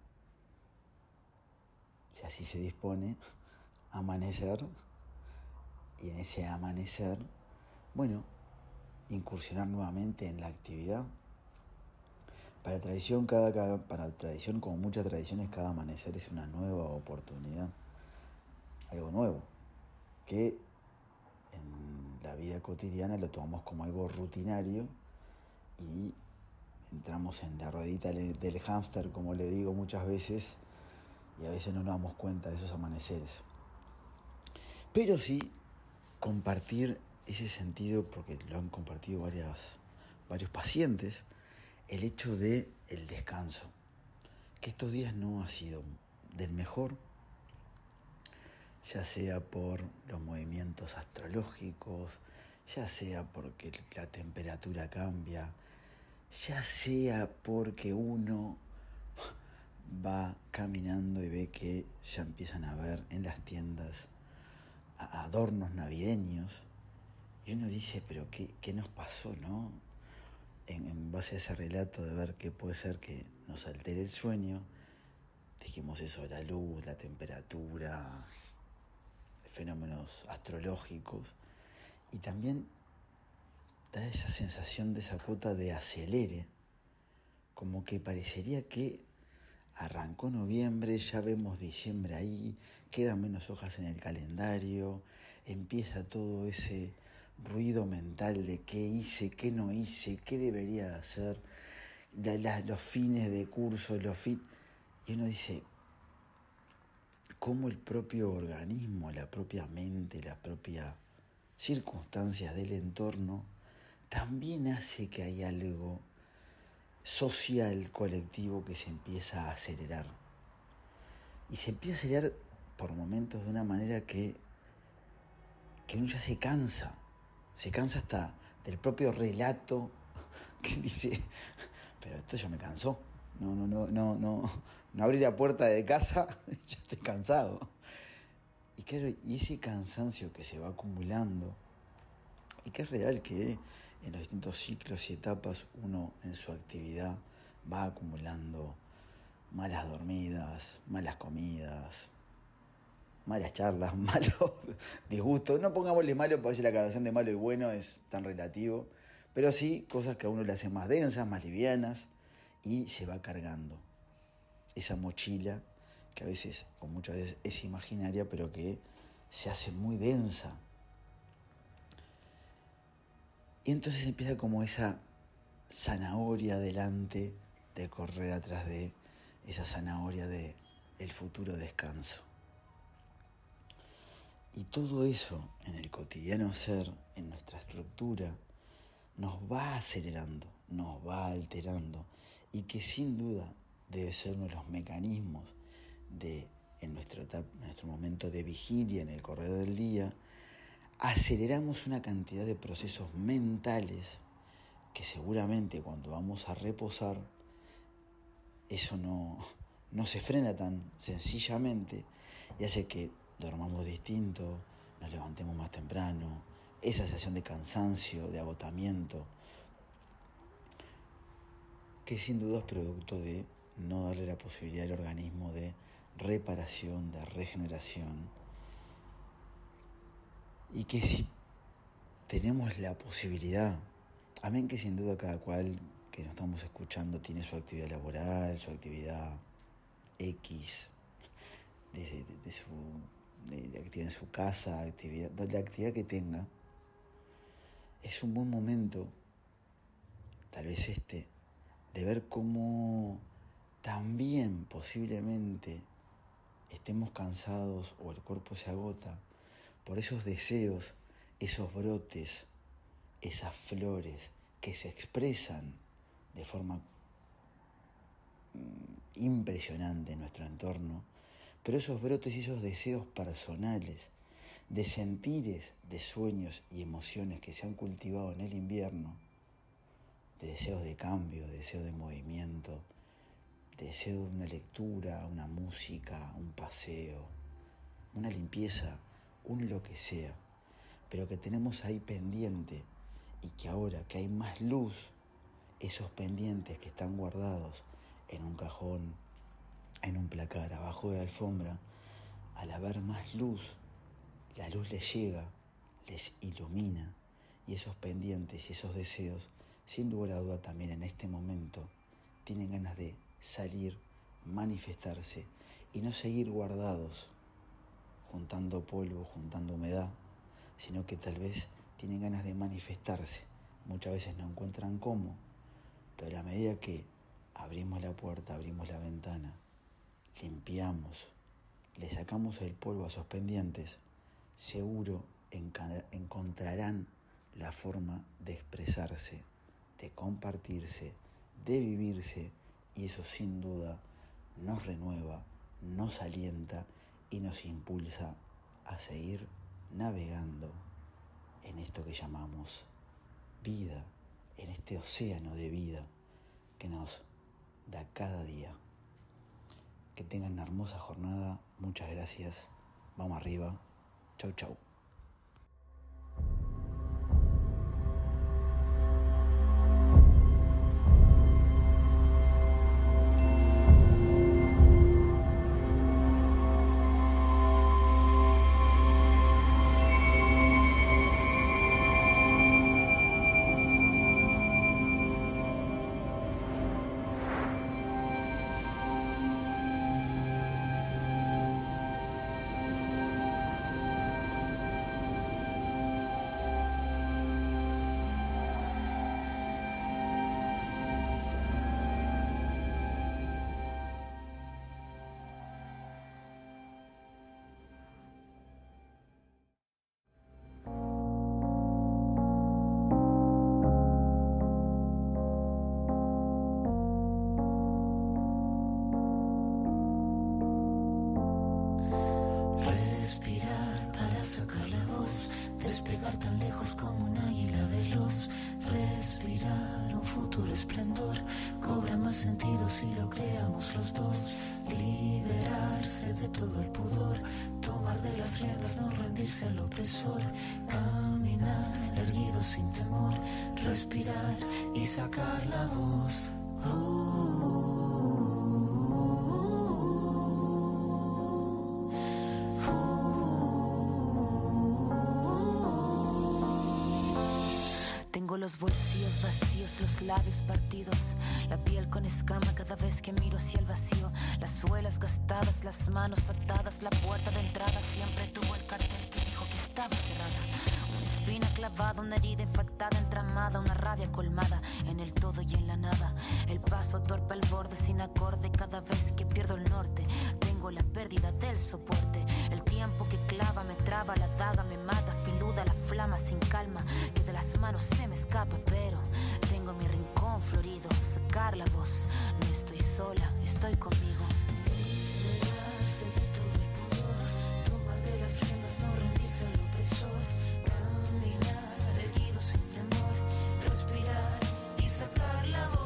si así se dispone, amanecer, y en ese amanecer, bueno, incursionar nuevamente en la actividad. Para la tradición, como muchas tradiciones, cada amanecer es una nueva oportunidad, algo nuevo, que en la vida cotidiana lo tomamos como algo rutinario y entramos en la ruedita del hámster, como le digo muchas veces, y a veces no nos damos cuenta de esos amaneceres. Pero sí compartir ese sentido, porque lo han compartido varios pacientes, el hecho de el descanso, que estos días no ha sido del mejor, ya sea por los movimientos astrológicos, ya sea porque la temperatura cambia, ya sea porque uno va caminando y ve que ya empiezan a ver en las tiendas adornos navideños, y uno dice, pero ¿qué nos pasó, no? en base a ese relato de ver qué puede ser que nos altere el sueño, dijimos eso, la luz, la temperatura, fenómenos astrológicos, y también da esa sensación de esa cuota de acelere, como que parecería que arrancó noviembre, ya vemos diciembre ahí, quedan menos hojas en el calendario, empieza todo ese ruido mental de qué hice, qué no hice, qué debería hacer, los fines de curso, y uno dice, cómo el propio organismo, la propia mente, las propias circunstancias del entorno también hace que hay algo social, colectivo, que se empieza a acelerar. Y se empieza a acelerar por momentos de una manera que uno ya se cansa hasta del propio relato que dice, pero esto ya me cansó, no abrí la puerta de casa, ya estoy cansado. Y claro, y ese cansancio que se va acumulando, y que es real que en los distintos ciclos y etapas uno en su actividad va acumulando malas dormidas, malas comidas, malas charlas, malos disgustos. No pongámosle malo, porque a veces la graduación de malo y bueno es tan relativo, pero sí cosas que a uno le hacen más densas, más livianas, y se va cargando esa mochila que a veces o muchas veces es imaginaria, pero que se hace muy densa. Y entonces empieza como esa zanahoria delante de correr atrás de esa zanahoria de el futuro descanso. Y todo eso en el cotidiano hacer, en nuestra estructura, nos va acelerando, nos va alterando, y que sin duda debe ser uno de los mecanismos de, en nuestro momento de vigilia, en el correr del día, aceleramos una cantidad de procesos mentales que seguramente cuando vamos a reposar, eso no se frena tan sencillamente y hace que dormamos distinto, nos levantemos más temprano, esa sensación de cansancio, de agotamiento, que sin duda es producto de no darle la posibilidad al organismo de reparación, de regeneración, y que si tenemos la posibilidad, amén que sin duda cada cual que nos estamos escuchando tiene su actividad laboral, su actividad X, de actividad en su casa, la actividad que tenga, es un buen momento, tal vez de ver cómo también posiblemente estemos cansados o el cuerpo se agota por esos deseos, esos brotes, esas flores que se expresan de forma impresionante en nuestro entorno, pero esos brotes y esos deseos personales, de sentires, de sueños y emociones que se han cultivado en el invierno, de deseos de cambio, de deseos de movimiento, de deseo de una lectura, una música, un paseo, una limpieza, un lo que sea, pero que tenemos ahí pendiente, y que ahora que hay más luz, esos pendientes que están guardados en un cajón, en un placar, abajo de la alfombra, al haber más luz, la luz les llega, les ilumina, y esos pendientes y esos deseos, sin lugar a duda también en este momento, tienen ganas de salir, manifestarse, y no seguir guardados, juntando polvo, juntando humedad, sino que tal vez tienen ganas de manifestarse. Muchas veces no encuentran cómo, pero a la medida que abrimos la puerta, abrimos la ventana, limpiamos, le sacamos el polvo a esos pendientes, seguro encontrarán la forma de expresarse, de compartirse, de vivirse, y eso sin duda nos renueva, nos alienta y nos impulsa a seguir navegando en esto que llamamos vida, en este océano de vida que nos da cada día. Que tengan una hermosa jornada, muchas gracias, vamos arriba, chau chau. despegar tan lejos como un águila veloz, respirar un futuro esplendor, cobra más sentido si lo creamos los dos, liberarse de todo el pudor, tomar de las riendas, no rendirse al opresor, caminar erguido sin temor, respirar y sacar la voz. Tengo los bolsillos vacíos, los labios partidos, la piel con escama cada vez que miro hacia el vacío, las suelas gastadas, las manos atadas, la puerta de entrada siempre tuvo el cartel que dijo que estaba cerrada. Una espina clavada, una herida infectada, entramada, una rabia colmada en el todo y en la nada. El paso torpe al borde sin acorde cada vez que pierdo el norte. Tengo la pérdida del soporte, el tiempo que clava me traba, la daga me mata, filuda la flama sin calma, que de las manos se me escapa, pero tengo mi rincón florido, sacar la voz, no estoy sola, estoy conmigo. Liberarse de todo el pudor, tomar de las riendas, no rendirse al opresor, caminar erguido sin temor, respirar y sacar la voz.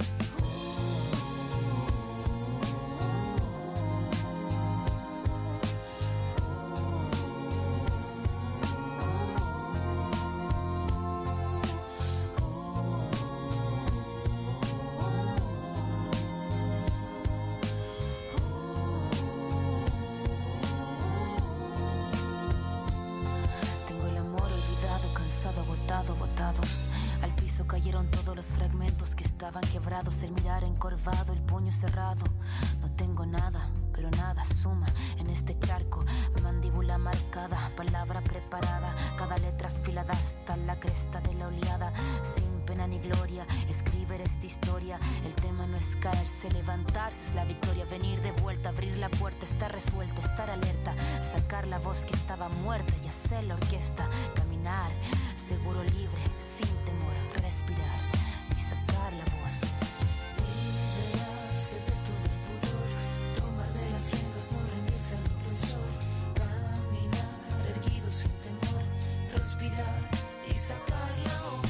Botado. Al piso cayeron todos los fragmentos que estaban quebrados, el mirar encorvado, el puño cerrado. No tengo nada, pero nada suma en este charco. Mandíbula marcada, palabra preparada, cada letra afilada hasta la cresta de la oleada. Sin pena ni gloria, escribir esta historia. El tema no es caerse, levantarse es la victoria. Venir de vuelta, abrir la puerta, estar resuelta, estar alerta, sacar la voz que estaba muerta y hacer la orquesta. Caminar, seguro, libre, sin temor, respirar y sacar la voz. Liberarse de todo el pudor, tomar de las riendas, no rendirse al opresor, caminar erguido sin temor, respirar y sacar la voz.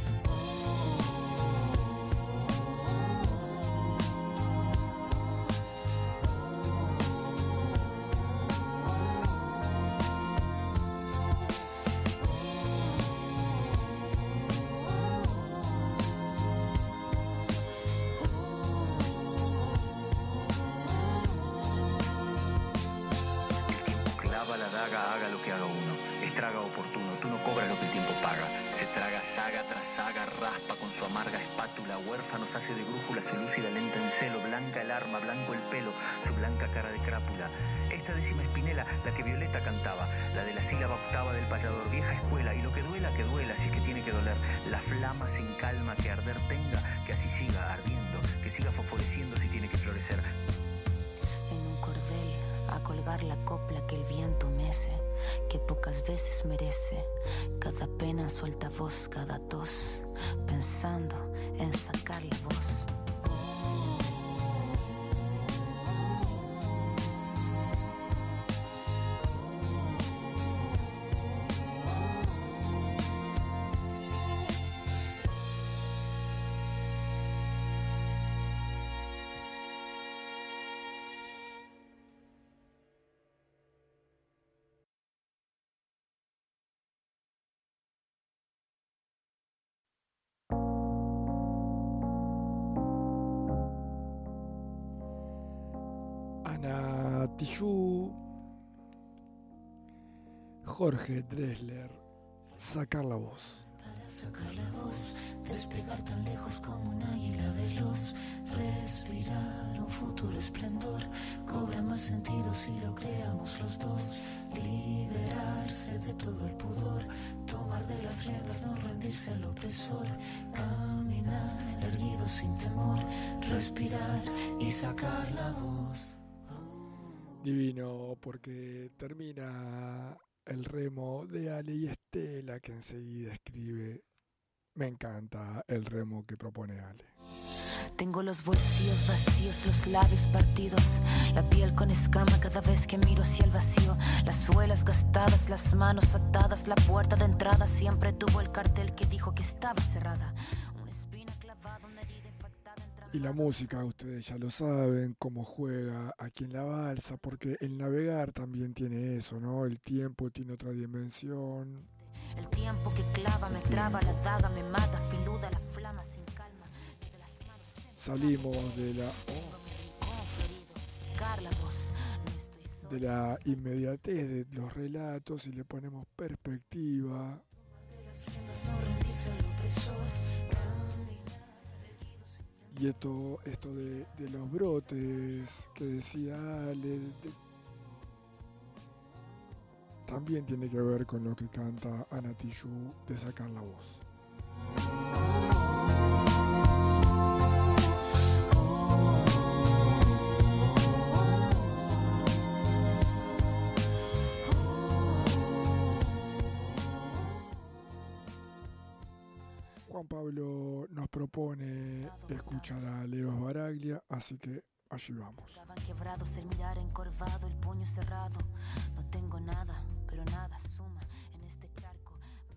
Haga lo que haga uno, estraga oportuno, tú no cobras lo que el tiempo paga. Se traga saga tras saga, raspa con su amarga espátula, huérfanos hace de brújula, se lúcida lenta en celo, blanca el arma, blanco el pelo, su blanca cara de crápula. Esta décima espinela, la que Violeta cantaba, la de la sílaba octava del payador, vieja escuela, y lo que duela, si es que tiene que doler, la flama sin calma que arder tenga, que así siga ardiendo, que siga fosforeciendo si tiene que florecer. En un cordel, a colgar la copla que el viento mece, que pocas veces merece, cada pena suelta voz, cada tos, pensando en sacar la voz. Tijoux, Jorge Drexler, sacar la voz. Para sacar la voz, despegar tan lejos como un águila veloz, respirar un futuro esplendor, cobra más sentido si lo creamos los dos, liberarse de todo el pudor, tomar de las riendas, no rendirse al opresor, caminar erguido sin temor, respirar y sacar la voz. Divino, porque termina el remo de Ale y Estela, que enseguida escribe. Me encanta el remo que propone Ale. Tengo los bolsillos vacíos, los labios partidos, la piel con escama cada vez que miro hacia el vacío, las suelas gastadas, las manos atadas, la puerta de entrada siempre tuvo el cartel que dijo que estaba cerrada. Una espina clavada, una herida infectada. Y la música, ustedes ya lo saben, cómo juega aquí en la balsa, porque el navegar también tiene eso, ¿no? El tiempo tiene otra dimensión. El tiempo que clava me traba, la daga me mata, filuda la flama sin calma. Salimos de la inmediatez de los relatos y le ponemos perspectiva. Y esto de los brotes que decía Ale, también tiene que ver con lo que canta Ana Tijoux de Sacar la Voz. Juan Pablo nos propone escuchar a Leo Baraglia, así que allí vamos. Estaban quebrados, el mirar encorvado, el puño cerrado. No tengo nada, pero nada suma en este charco.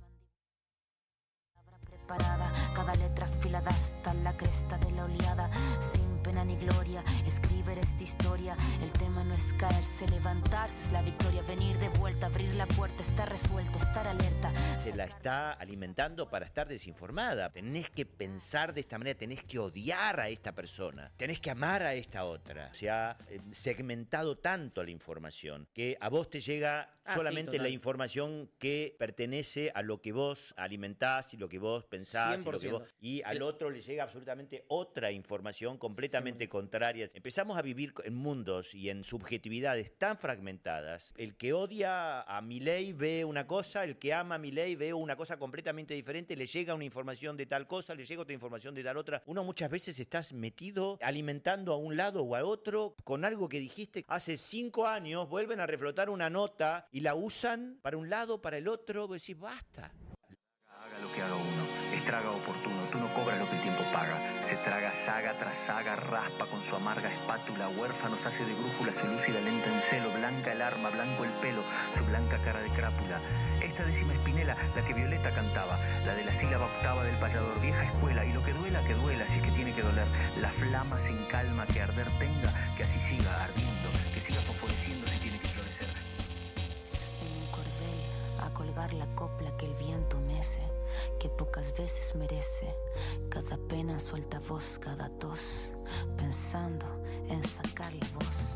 Palabra preparada, cada letra afilada hasta la cresta de la oleada. Sin pena ni gloria, escribir esta historia. El tema no es caerse, levantarse es la victoria. Venir de vuelta, abrir la puerta, estar resuelta, estar alerta. Se la está alimentando para estar desinformada. Tenés que pensar de esta manera, tenés que odiar a esta persona, tenés que amar a esta otra. Se ha segmentado tanto la información que a vos te llega solamente la información que pertenece a lo que vos alimentás y lo que vos pensás y al otro le llega absolutamente otra información completamente contraria. Empezamos a vivir en mundos y en subjetividades tan fragmentadas. El que odia a Milei ve una cosa, el que ama a Milei ve una cosa completamente diferente, le llega una información de tal cosa, le llega otra información de tal otra. Uno muchas veces estás metido alimentando a un lado o a otro con algo que dijiste hace 5 años, vuelven a reflotar una nota y la usan para un lado, para el otro, vos decís, basta. Haga lo que haga uno, estraga oportuno, tú no cobras lo que el tiempo paga. Se traga saga tras saga, raspa con su amarga espátula, huérfanos hace de brújula, se lúcida lenta en celo, blanca el arma, blanco el pelo, su blanca cara de crápula. Esta décima espinela, la que Violeta cantaba, la de la sílaba octava del payador, vieja escuela, y lo que duela, si es que tiene que doler, la flama sin calma que arder tenga, que así siga ardiendo, que siga fosforeciendo si tiene que florecer. En un cordel, a colgar la copla que el viento mece, que pocas veces merece, cada pena suelta voz, cada tos, pensando en sacar la voz.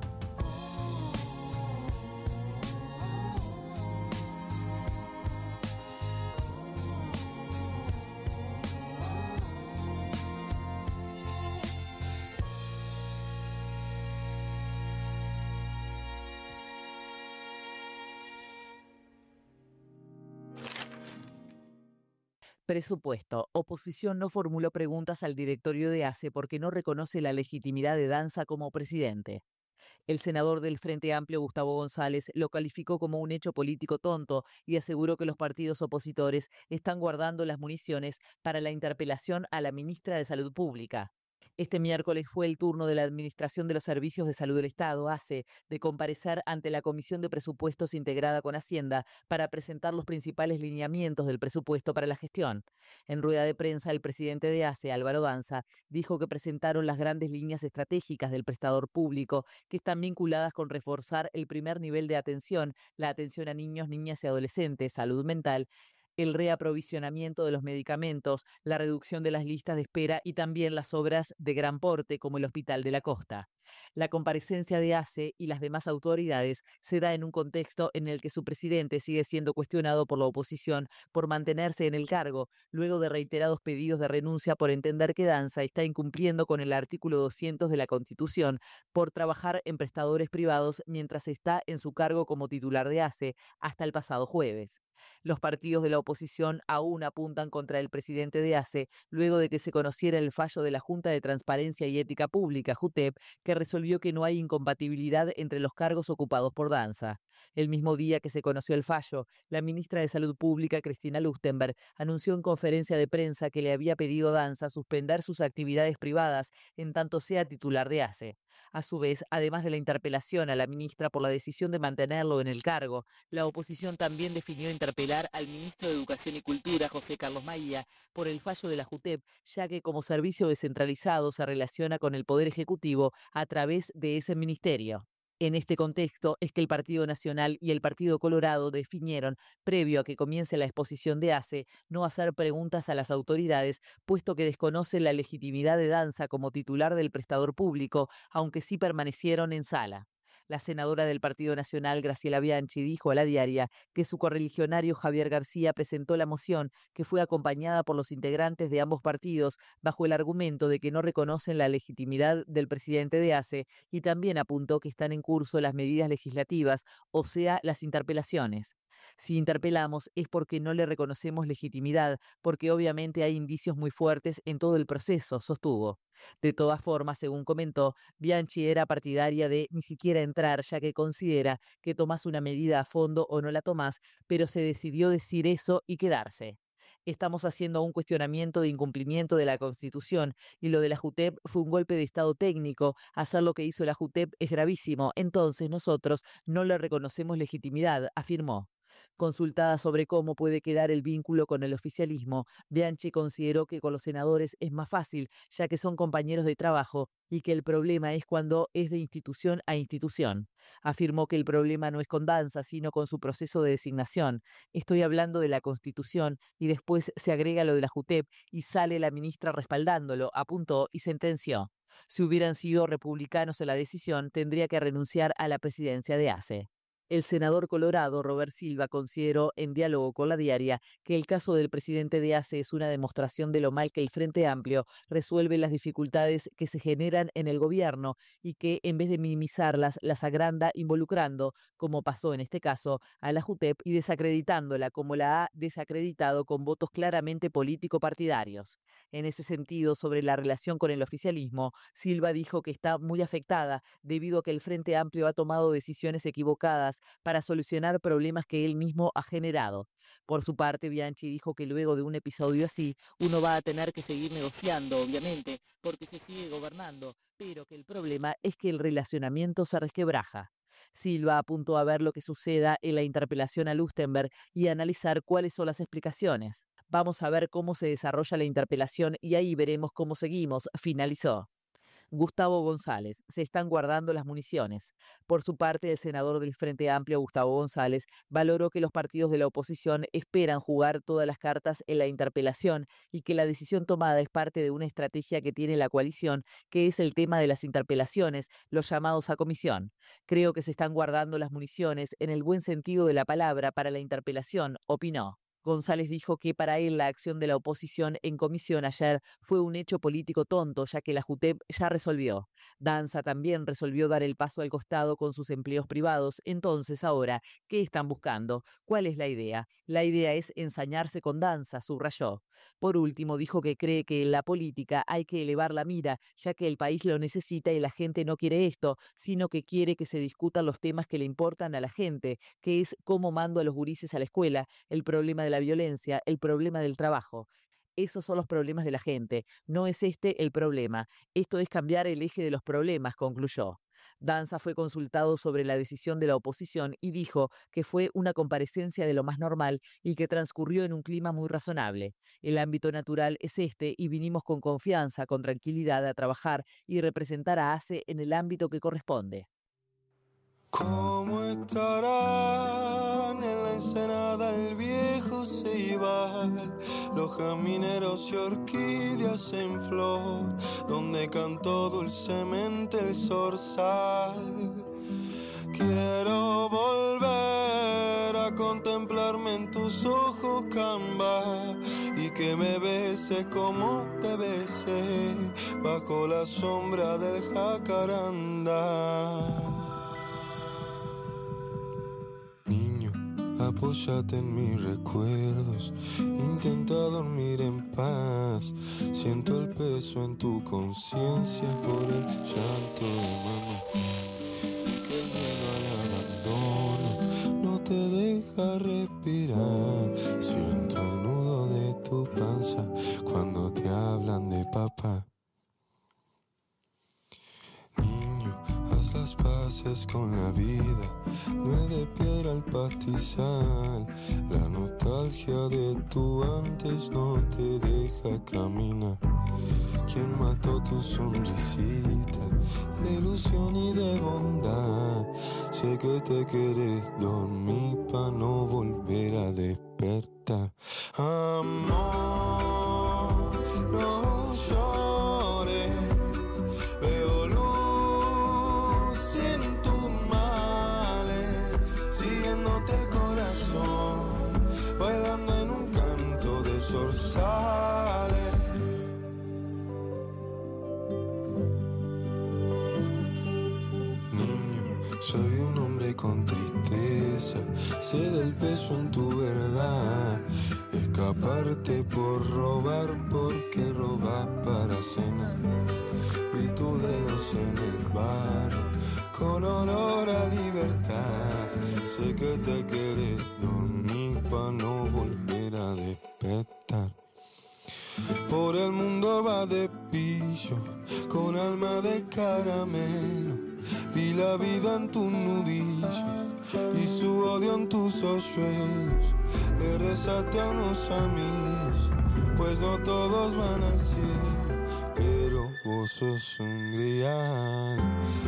Presupuesto. Oposición no formuló preguntas al directorio de ACE porque no reconoce la legitimidad de Danza como presidente. El senador del Frente Amplio, Gustavo González, lo calificó como un hecho político tonto y aseguró que los partidos opositores están guardando las municiones para la interpelación a la ministra de Salud Pública. Este miércoles fue el turno de la Administración de los Servicios de Salud del Estado, ACE, de comparecer ante la Comisión de Presupuestos integrada con Hacienda para presentar los principales lineamientos del presupuesto para la gestión. En rueda de prensa, el presidente de ACE, Álvaro Danza, dijo que presentaron las grandes líneas estratégicas del prestador público que están vinculadas con reforzar el primer nivel de atención, la atención a niños, niñas y adolescentes, salud mental, el reaprovisionamiento de los medicamentos, la reducción de las listas de espera y también las obras de gran porte como el Hospital de la Costa. La comparecencia de ACE y las demás autoridades se da en un contexto en el que su presidente sigue siendo cuestionado por la oposición por mantenerse en el cargo, luego de reiterados pedidos de renuncia por entender que Danza está incumpliendo con el artículo 200 de la Constitución por trabajar en prestadores privados mientras está en su cargo como titular de ACE hasta el pasado jueves. Los partidos de la oposición aún apuntan contra el presidente de ACE luego de que se conociera el fallo de la Junta de Transparencia y Ética Pública, JUTEP, que resolvió que no hay incompatibilidad entre los cargos ocupados por Danza. El mismo día que se conoció el fallo, la ministra de Salud Pública, Cristina Lustenberg, anunció en conferencia de prensa que le había pedido a Danza suspender sus actividades privadas en tanto sea titular de ACE. A su vez, además de la interpelación a la ministra por la decisión de mantenerlo en el cargo, la oposición también definió interpelar al ministro de Educación y Cultura, José Carlos Maía, por el fallo de la JUTEP, ya que como servicio descentralizado se relaciona con el Poder Ejecutivo a través de ese ministerio. En este contexto es que el Partido Nacional y el Partido Colorado definieron, previo a que comience la exposición de ACE, no hacer preguntas a las autoridades, puesto que desconocen la legitimidad de Danza como titular del prestador público, aunque sí permanecieron en sala. La senadora del Partido Nacional, Graciela Bianchi, dijo a La Diaria que su correligionario Javier García presentó la moción, que fue acompañada por los integrantes de ambos partidos, bajo el argumento de que no reconocen la legitimidad del presidente de ACE, y también apuntó que están en curso las medidas legislativas, o sea, las interpelaciones. Si interpelamos es porque no le reconocemos legitimidad, porque obviamente hay indicios muy fuertes en todo el proceso, sostuvo. De todas formas, según comentó, Bianchi era partidaria de ni siquiera entrar, ya que considera que tomás una medida a fondo o no la tomás, pero se decidió decir eso y quedarse. Estamos haciendo un cuestionamiento de incumplimiento de la Constitución y lo de la JUTEP fue un golpe de Estado técnico. Hacer lo que hizo la JUTEP es gravísimo, entonces nosotros no le reconocemos legitimidad, afirmó. Consultada sobre cómo puede quedar el vínculo con el oficialismo, Bianchi consideró que con los senadores es más fácil, ya que son compañeros de trabajo, y que el problema es cuando es de institución a institución. Afirmó que el problema no es con Danza, sino con su proceso de designación. Estoy hablando de la Constitución, y después se agrega lo de la JUTEP y sale la ministra respaldándolo, apuntó y sentenció. Si hubieran sido republicanos en la decisión, tendría que renunciar a la presidencia de ACE. El senador colorado Robert Silva consideró en diálogo con La Diaria que el caso del presidente de ACE es una demostración de lo mal que el Frente Amplio resuelve las dificultades que se generan en el gobierno y que, en vez de minimizarlas, las agranda involucrando, como pasó en este caso, a la JUTEP y desacreditándola como la ha desacreditado con votos claramente político-partidarios. En ese sentido, sobre la relación con el oficialismo, Silva dijo que está muy afectada debido a que el Frente Amplio ha tomado decisiones equivocadas para solucionar problemas que él mismo ha generado. Por su parte, Bianchi dijo que luego de un episodio así, uno va a tener que seguir negociando, obviamente, porque se sigue gobernando, pero que el problema es que el relacionamiento se resquebraja. Silva apuntó a ver lo que suceda en la interpelación a Lustenberg y a analizar cuáles son las explicaciones. Vamos a ver cómo se desarrolla la interpelación y ahí veremos cómo seguimos, finalizó. Gustavo González, se están guardando las municiones. Por su parte, el senador del Frente Amplio, Gustavo González, valoró que los partidos de la oposición esperan jugar todas las cartas en la interpelación y que la decisión tomada es parte de una estrategia que tiene la coalición, que es el tema de las interpelaciones, los llamados a comisión. Creo que se están guardando las municiones en el buen sentido de la palabra para la interpelación, opinó. González dijo que para él la acción de la oposición en comisión ayer fue un hecho político tonto, ya que la JUTEP ya resolvió. Danza también resolvió dar el paso al costado con sus empleos privados. Entonces, ahora, ¿qué están buscando? ¿Cuál es la idea? La idea es ensañarse con Danza, subrayó. Por último, dijo que cree que en la política hay que elevar la mira, ya que el país lo necesita y la gente no quiere esto, sino que quiere que se discutan los temas que le importan a la gente, que es cómo mando a los gurises a la escuela, el problema de la violencia, el problema del trabajo. Esos son los problemas de la gente, no es este el problema. Esto es cambiar el eje de los problemas, concluyó. Danza fue consultado sobre la decisión de la oposición y dijo que fue una comparecencia de lo más normal y que transcurrió en un clima muy razonable. El ámbito natural es este y vinimos con confianza, con tranquilidad a trabajar y representar a ACE en el ámbito que corresponde. ¿Cómo estarán en la ensenada el viejo ceibal, los jamineros y orquídeas en flor, donde cantó dulcemente el zorzal? Quiero volver a contemplarme en tus ojos, Camba, y que me beses como te besé bajo la sombra del jacarandá. Apóyate en mis recuerdos, intenta dormir en paz. Siento el peso en tu conciencia por el llanto de las paces con la vida, no es de piedra el pastizal. La nostalgia de tu antes no te deja caminar. ¿Quién mató tu sonrisita de ilusión y de bondad? Sé que te querés dormir pa' no volver a despertar. Amor, no llores, veo luz en tus males, siguiéndote el corazón, bailando en un canto de zorzales. Soy un hombre con tristeza, sé del peso en tu verdad. Escaparte por robar, porque robas para cenar. Vi tus dedos en el bar, con olor a libertad. Sé que te querés dormir pa' no volver a despertar. Por el mundo va de pillo, con alma de caramelo. Vi la vida en tus nudillos y su odio en tus hoyuelos. Le rezaste a unos amigos, pues no todos van al cielo, pero vos sos un grial.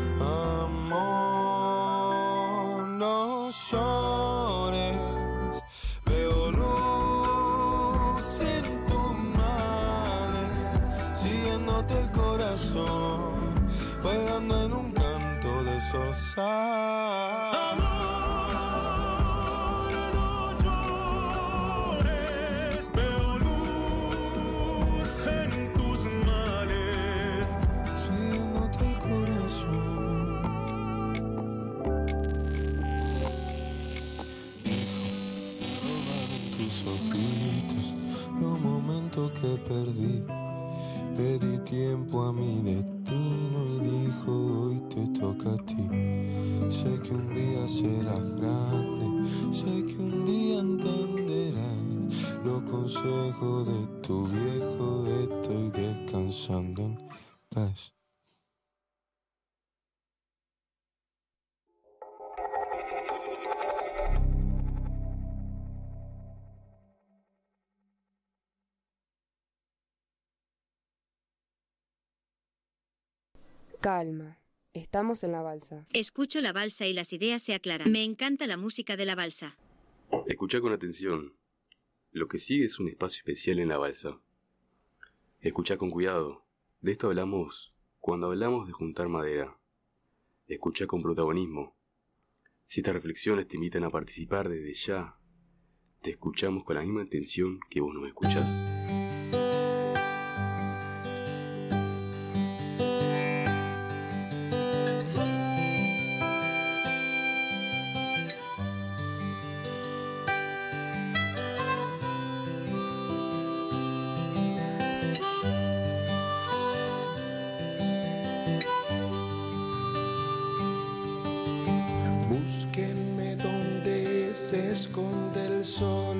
Amor, no llores, veo luz en tus males, siguiéndote el corazón, bailando en un canto de zorzal. Amor, no llores, veo luz en tus males, siguiéndote el corazón. Robaron tus ojitos los momentos que perdí. Pedí tiempo a mi destino y dijo hoy te toca a ti. Sé que un día serás grande, sé que un día entenderás los consejos de tu viejo. Estoy descansando en paz. Calma, estamos en la balsa. Escucho la balsa y las ideas se aclaran. Me encanta la música de la balsa. Escucha con atención. Lo que sigue es un espacio especial en la balsa. Escucha con cuidado. De esto hablamos cuando hablamos de juntar madera. Escucha con protagonismo. Si estas reflexiones te invitan a participar desde ya, te escuchamos con la misma intención que vos nos escuchás. Búsquenme donde se esconde el sol,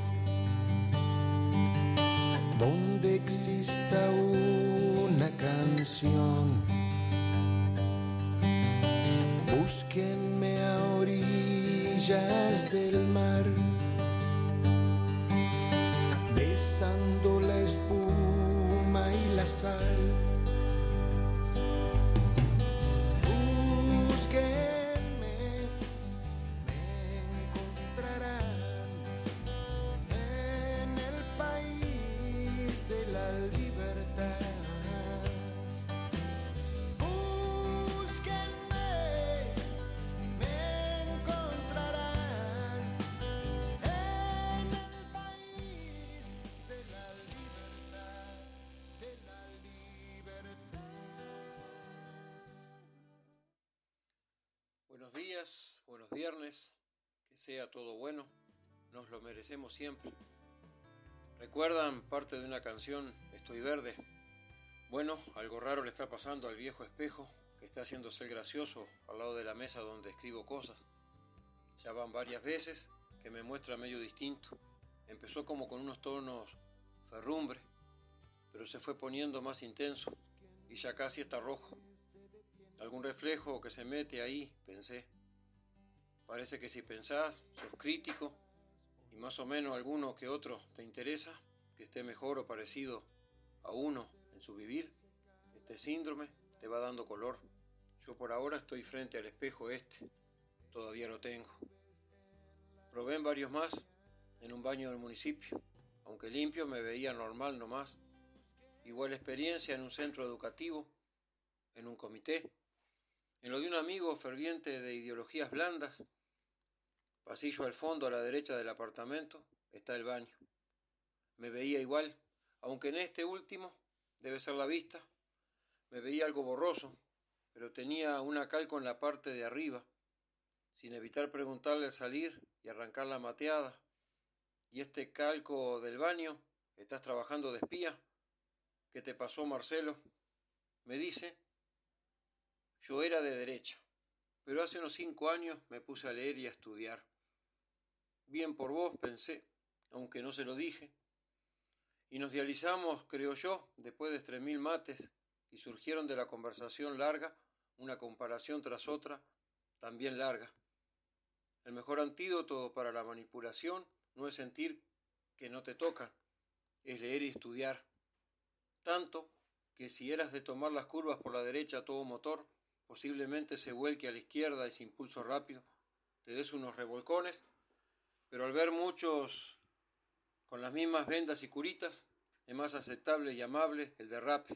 donde exista una canción. Búsquenme a orillas del mar, besando la espuma y la sal. Buenos días, buenos viernes, que sea todo bueno, nos lo merecemos siempre. ¿Recuerdan parte de una canción, Estoy verde? Bueno, algo raro le está pasando al viejo espejo, que está haciéndose el gracioso al lado de la mesa donde escribo cosas. Ya van varias veces que me muestra medio distinto. Empezó como con unos tonos ferrumbre, pero se fue poniendo más intenso y ya casi está rojo. Algún reflejo que se mete ahí, pensé. Parece que si pensás, sos crítico, y más o menos alguno que otro te interesa, que esté mejor o parecido a uno en su vivir, este síndrome te va dando color. Yo por ahora estoy frente al espejo todavía lo tengo. Probé en varios más, en un baño del municipio, aunque limpio me veía normal nomás. Igual experiencia en un centro educativo, en un comité, en lo de un amigo ferviente de ideologías blandas. Pasillo al fondo a la derecha del apartamento está el baño. Me veía igual, aunque en este último, debe ser la vista, me veía algo borroso, pero tenía una calco en la parte de arriba, sin evitar preguntarle al salir y arrancar la mateada. ¿Y este calco del baño? ¿Estás trabajando de espía? ¿Qué te pasó, Marcelo? Me dice. Yo era de derecha, pero hace unos 5 años me puse a leer y a estudiar. Bien por vos, pensé, aunque no se lo dije. Y nos dializamos, creo yo, después de 3000 mates, y surgieron de la conversación larga una comparación tras otra, también larga. El mejor antídoto para la manipulación no es sentir que no te tocan, es leer y estudiar. Tanto que si eras de tomar las curvas por la derecha a todo motor, posiblemente se vuelque a la izquierda ese impulso rápido, te des unos revolcones, pero al ver muchos con las mismas vendas y curitas, es más aceptable y amable el derrape.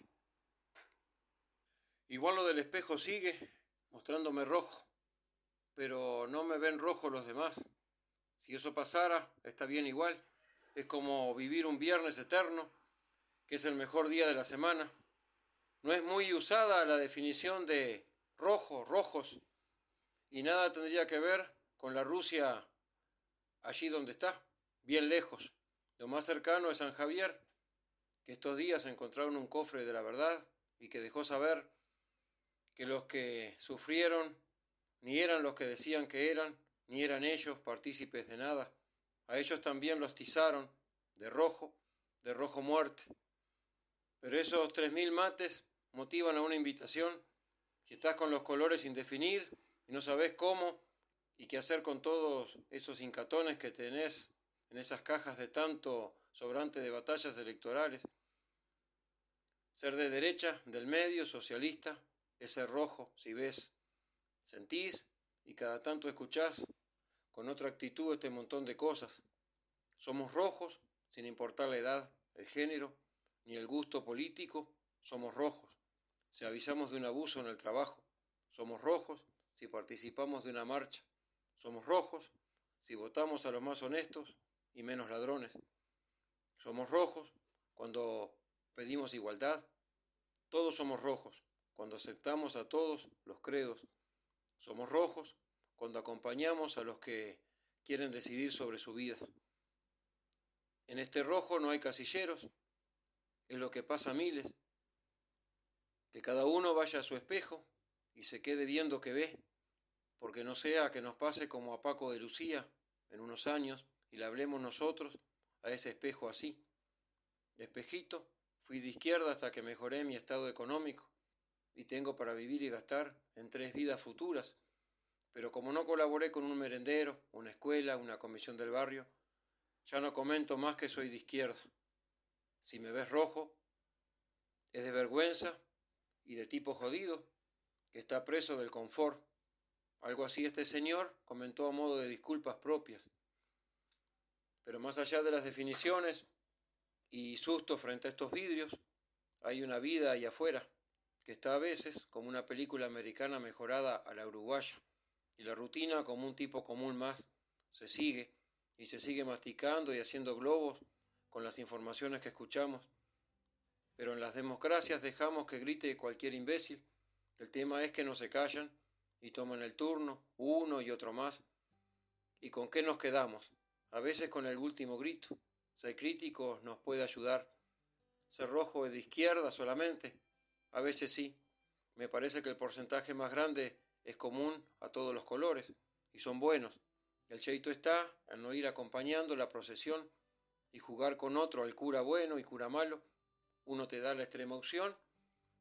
Igual lo del espejo sigue mostrándome rojo, pero no me ven rojo los demás. Si eso pasara, está bien igual. Es como vivir un viernes eterno, que es el mejor día de la semana. No es muy usada la definición de rojos, y nada tendría que ver con la Rusia allí donde está, bien lejos. Lo más cercano es San Javier, que estos días encontraron un cofre de la verdad y que dejó saber que los que sufrieron ni eran los que decían que eran, ni eran ellos partícipes de nada. A ellos también los tizaron de rojo muerte. Pero esos 3000 mates motivan a una invitación. Si estás con los colores sin definir y no sabes cómo y qué hacer con todos esos incatones que tenés en esas cajas de tanto sobrante de batallas electorales, ser de derecha, del medio, socialista, es ser rojo, si ves, sentís y cada tanto escuchás con otra actitud este montón de cosas. Somos rojos, sin importar la edad, el género, ni el gusto político, somos rojos. Si avisamos de un abuso en el trabajo, somos rojos. Si participamos de una marcha, somos rojos. Si votamos a los más honestos y menos ladrones, somos rojos. Cuando pedimos igualdad, todos somos rojos. Cuando aceptamos a todos los credos, somos rojos. Cuando acompañamos a los que quieren decidir sobre su vida. En este rojo no hay casilleros, es lo que pasa a miles. Que cada uno vaya a su espejo y se quede viendo que ve, porque no sea que nos pase como a Paco de Lucía en unos años y le hablemos nosotros a ese espejo así. Espejito, fui de izquierda hasta que mejoré mi estado económico y tengo para vivir y gastar en 3 vidas futuras, pero como no colaboré con un merendero, una escuela, una comisión del barrio, ya no comento más que soy de izquierda. Si me ves rojo, es de vergüenza y de tipo jodido, que está preso del confort. Algo así este señor comentó a modo de disculpas propias. Pero más allá de las definiciones y susto frente a estos vidrios, hay una vida ahí afuera, que está a veces como una película americana mejorada a la uruguaya, y la rutina como un tipo común más se sigue, y se sigue masticando y haciendo globos con las informaciones que escuchamos. Pero en las democracias dejamos que grite cualquier imbécil. El tema es que no se callan y toman el turno, uno y otro más. ¿Y con qué nos quedamos? A veces con el último grito. Ser críticos nos puede ayudar. Ser rojo es de izquierda solamente. A veces sí. Me parece que el porcentaje más grande es común a todos los colores y son buenos. El cheito está en no ir acompañando la procesión y jugar con otro al cura bueno y cura malo. Uno te da la extrema opción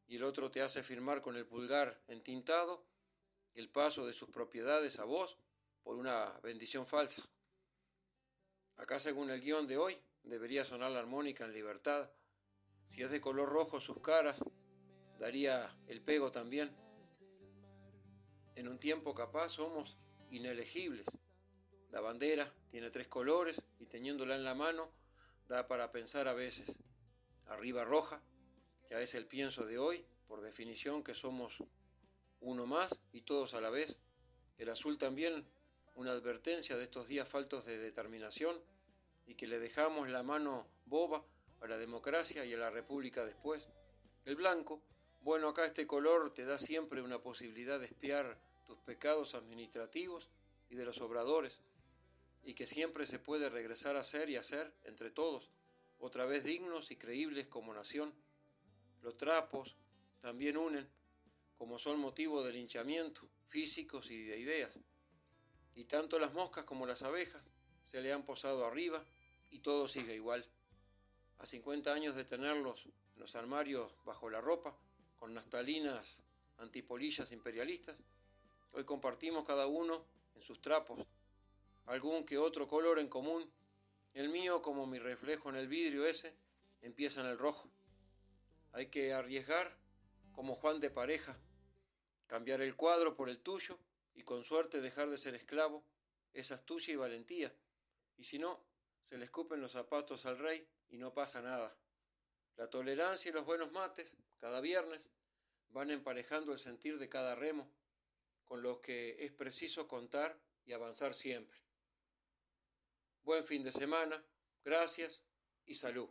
y el otro te hace firmar con el pulgar entintado el paso de sus propiedades a vos por una bendición falsa. Acá, según el guión de hoy, debería sonar la armónica en libertad. Si es de color rojo sus caras, daría el pego también. En un tiempo capaz somos inelegibles. La bandera tiene 3 colores y teniéndola en la mano da para pensar a veces. Arriba roja, ya es el pienso de hoy, por definición que somos uno más y todos a la vez. El azul también, una advertencia de estos días faltos de determinación y que le dejamos la mano boba a la democracia y a la república después. El blanco, bueno, acá este color te da siempre una posibilidad de espiar tus pecados administrativos y de los obradores, y que siempre se puede regresar a ser y hacer entre todos, otra vez dignos y creíbles como nación. Los trapos también unen, como son motivo de linchamiento, físicos y de ideas. Y tanto las moscas como las abejas se le han posado arriba y todo sigue igual. A 50 años de tenerlos en los armarios bajo la ropa, con naftalinas antipolillas imperialistas, hoy compartimos cada uno en sus trapos algún que otro color en común. El mío, como mi reflejo en el vidrio ese, empieza en el rojo. Hay que arriesgar como Juan de Pareja, cambiar el cuadro por el tuyo y con suerte dejar de ser esclavo. Esa astucia y valentía. Y si no, se le escupen los zapatos al rey y no pasa nada. La tolerancia y los buenos mates, cada viernes, van emparejando el sentir de cada remo, con los que es preciso contar y avanzar siempre. Buen fin de semana, gracias y salud.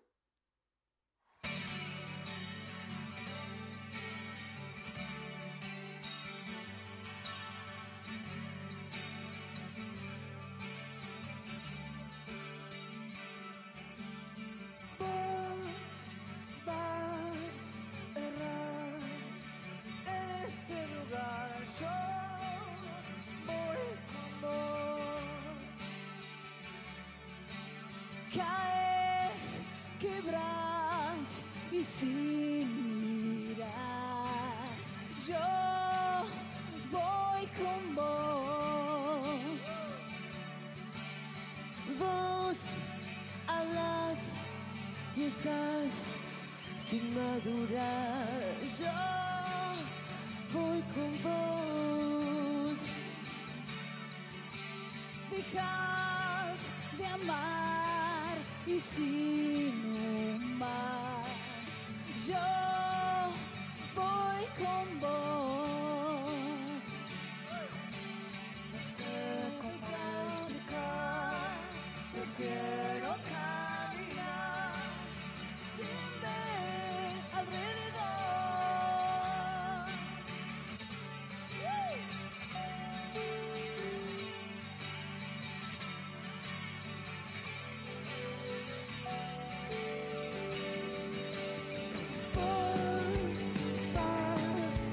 Caes, quebras y sin mirar, yo voy con vos. Vos hablas y estás sin madurar, yo voy con vos. Dejas de amar y sin un mar, yo voy con vos. No sé cómo explicar, prefiero caminar sin ver alrededor. Vos vas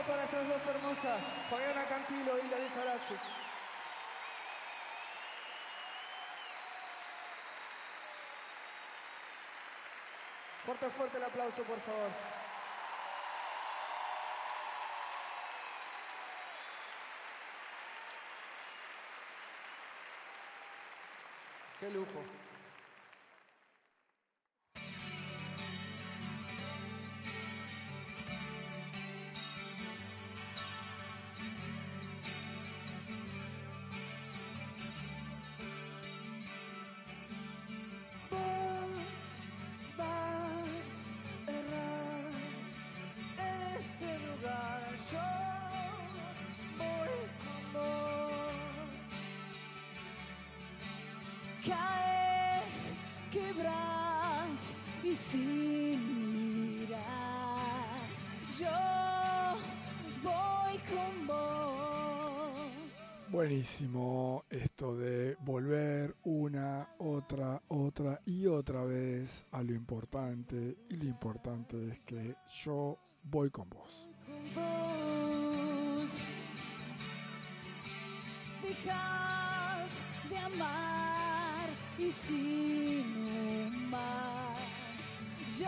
para estas dos hermosas, Fabiana Cantilo y Larisa Arazu. Fuerte el aplauso, por favor. Qué lujo. Caes, quebras y sin mirar, yo voy con vos. Buenísimo esto de volver una, otra y otra vez a lo importante, y lo importante es que yo voy con vos. Vos dejas de amar y sin amar, yo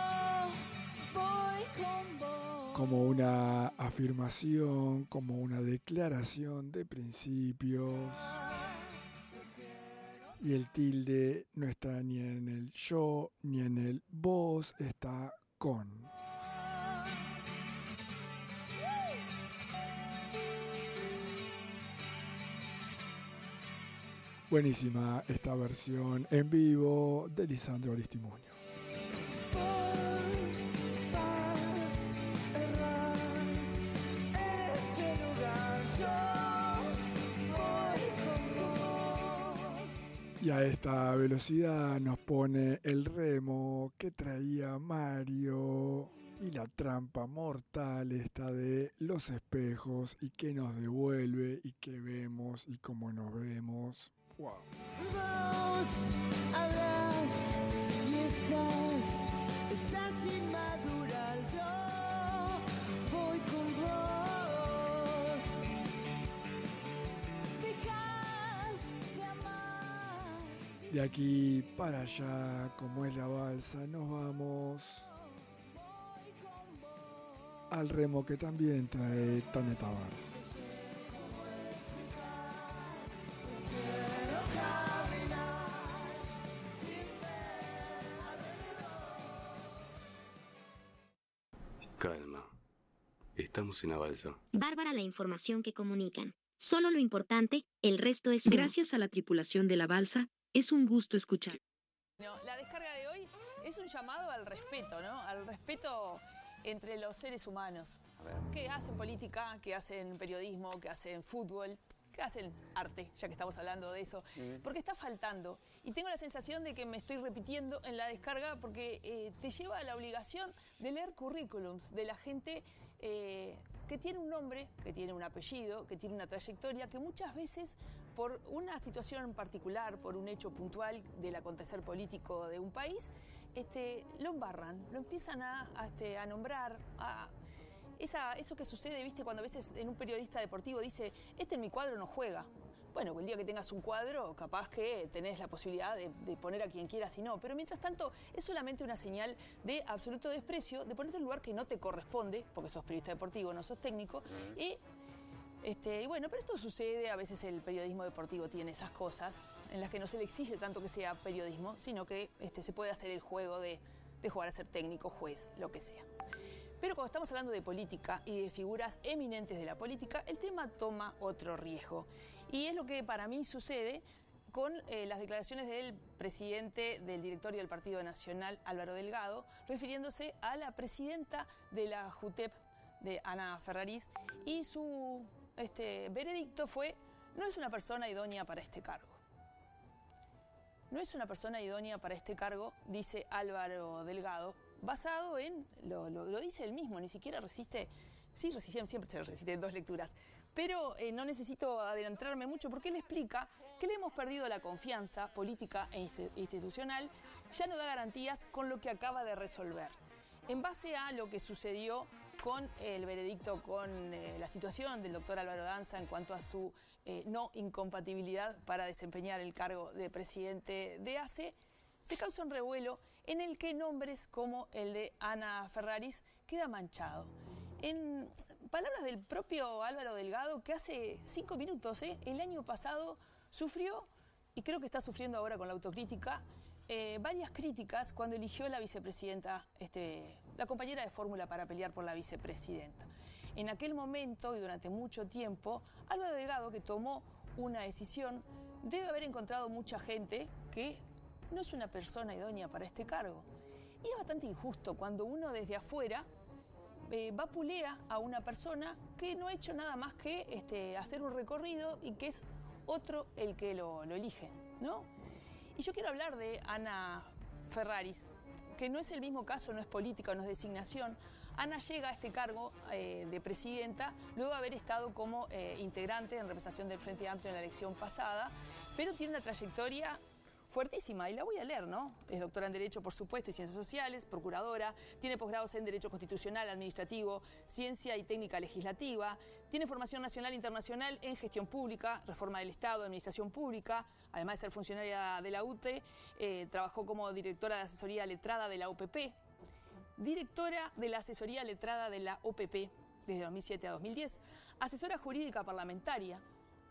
voy con vos. Como una afirmación, como una declaración de principios. Y el tilde no está ni en el yo ni en el vos, está con. Buenísima esta versión en vivo de Lisandro Aristimuño. Vos vas, errás en este lugar, yo voy con vos. Y a esta velocidad nos pone el remo que traía Mario y la trampa mortal esta de los espejos y que nos devuelve y que vemos y cómo nos vemos. Wow. Vos hablas y estás inmadura, yo voy con vos. Dejas de amar. De aquí para allá, como es la balsa, nos vamos al remo que también trae Tania Tavares. Calma. Estamos en la balsa. Bárbara la información que comunican. Solo lo importante, el resto es... Gracias a la tripulación de la balsa, es un gusto escuchar. No, la descarga de hoy es un llamado al respeto, ¿no? Al respeto entre los seres humanos. Que hacen política, que hacen periodismo, que hacen fútbol, que hacen arte, ya que estamos hablando de eso. Porque está faltando. Y tengo la sensación de que me estoy repitiendo en la descarga porque te lleva a la obligación de leer currículums de la gente que tiene un nombre, que tiene un apellido, que tiene una trayectoria, que muchas veces por una situación en particular, por un hecho puntual del acontecer político de un país, lo embarran, lo empiezan a nombrar, eso que sucede, viste, cuando a veces en un periodista deportivo dice, en mi cuadro no juega. Bueno, el día que tengas un cuadro, capaz que tenés la posibilidad de poner a quien quieras y no. Pero mientras tanto, es solamente una señal de absoluto desprecio, de ponerte en un lugar que no te corresponde, porque sos periodista deportivo, no sos técnico. Y bueno, pero esto sucede, a veces el periodismo deportivo tiene esas cosas en las que no se le exige tanto que sea periodismo, sino que se puede hacer el juego de jugar a ser técnico, juez, lo que sea. Pero cuando estamos hablando de política y de figuras eminentes de la política, el tema toma otro riesgo. Y es lo que para mí sucede con las declaraciones del presidente del directorio del Partido Nacional, Álvaro Delgado, refiriéndose a la presidenta de la JUTEP, de Ana Ferrarís, y su veredicto fue, no es una persona idónea para este cargo. No es una persona idónea para este cargo, dice Álvaro Delgado, basado en, lo dice él mismo, ni siquiera resiste, sí, siempre se resiste en dos lecturas, pero no necesito adelantarme mucho porque él explica que le hemos perdido la confianza política e institucional, ya no da garantías con lo que acaba de resolver. En base a lo que sucedió con el veredicto, con la situación del doctor Álvaro Danza en cuanto a su no incompatibilidad para desempeñar el cargo de presidente de ACE, se causa un revuelo en el que nombres como el de Ana Ferraris queda manchado. En palabras del propio Álvaro Delgado, que hace 5 minutos, el año pasado sufrió, y creo que está sufriendo ahora con la autocrítica, varias críticas cuando eligió la vicepresidenta, la compañera de fórmula para pelear por la vicepresidenta. En aquel momento y durante mucho tiempo, Álvaro Delgado, que tomó una decisión, debe haber encontrado mucha gente que no es una persona idónea para este cargo. Y es bastante injusto cuando uno desde afuera vapulea a una persona que no ha hecho nada más que hacer un recorrido y que es otro el que lo elige, ¿no? Y yo quiero hablar de Ana Ferraris, que no es el mismo caso, no es política, no es designación. Ana llega a este cargo de presidenta luego de haber estado como integrante en representación del Frente Amplio en la elección pasada, pero tiene una trayectoria fuertísima, y la voy a leer, ¿no? Es doctora en Derecho, por supuesto, y Ciencias Sociales, procuradora, tiene posgrados en Derecho Constitucional, Administrativo, Ciencia y Técnica Legislativa, tiene formación nacional e internacional en Gestión Pública, Reforma del Estado, Administración Pública, además de ser funcionaria de la UTE, trabajó como directora de Asesoría Letrada de la OPP, directora de la Asesoría Letrada de la OPP desde 2007 a 2010, asesora jurídica parlamentaria,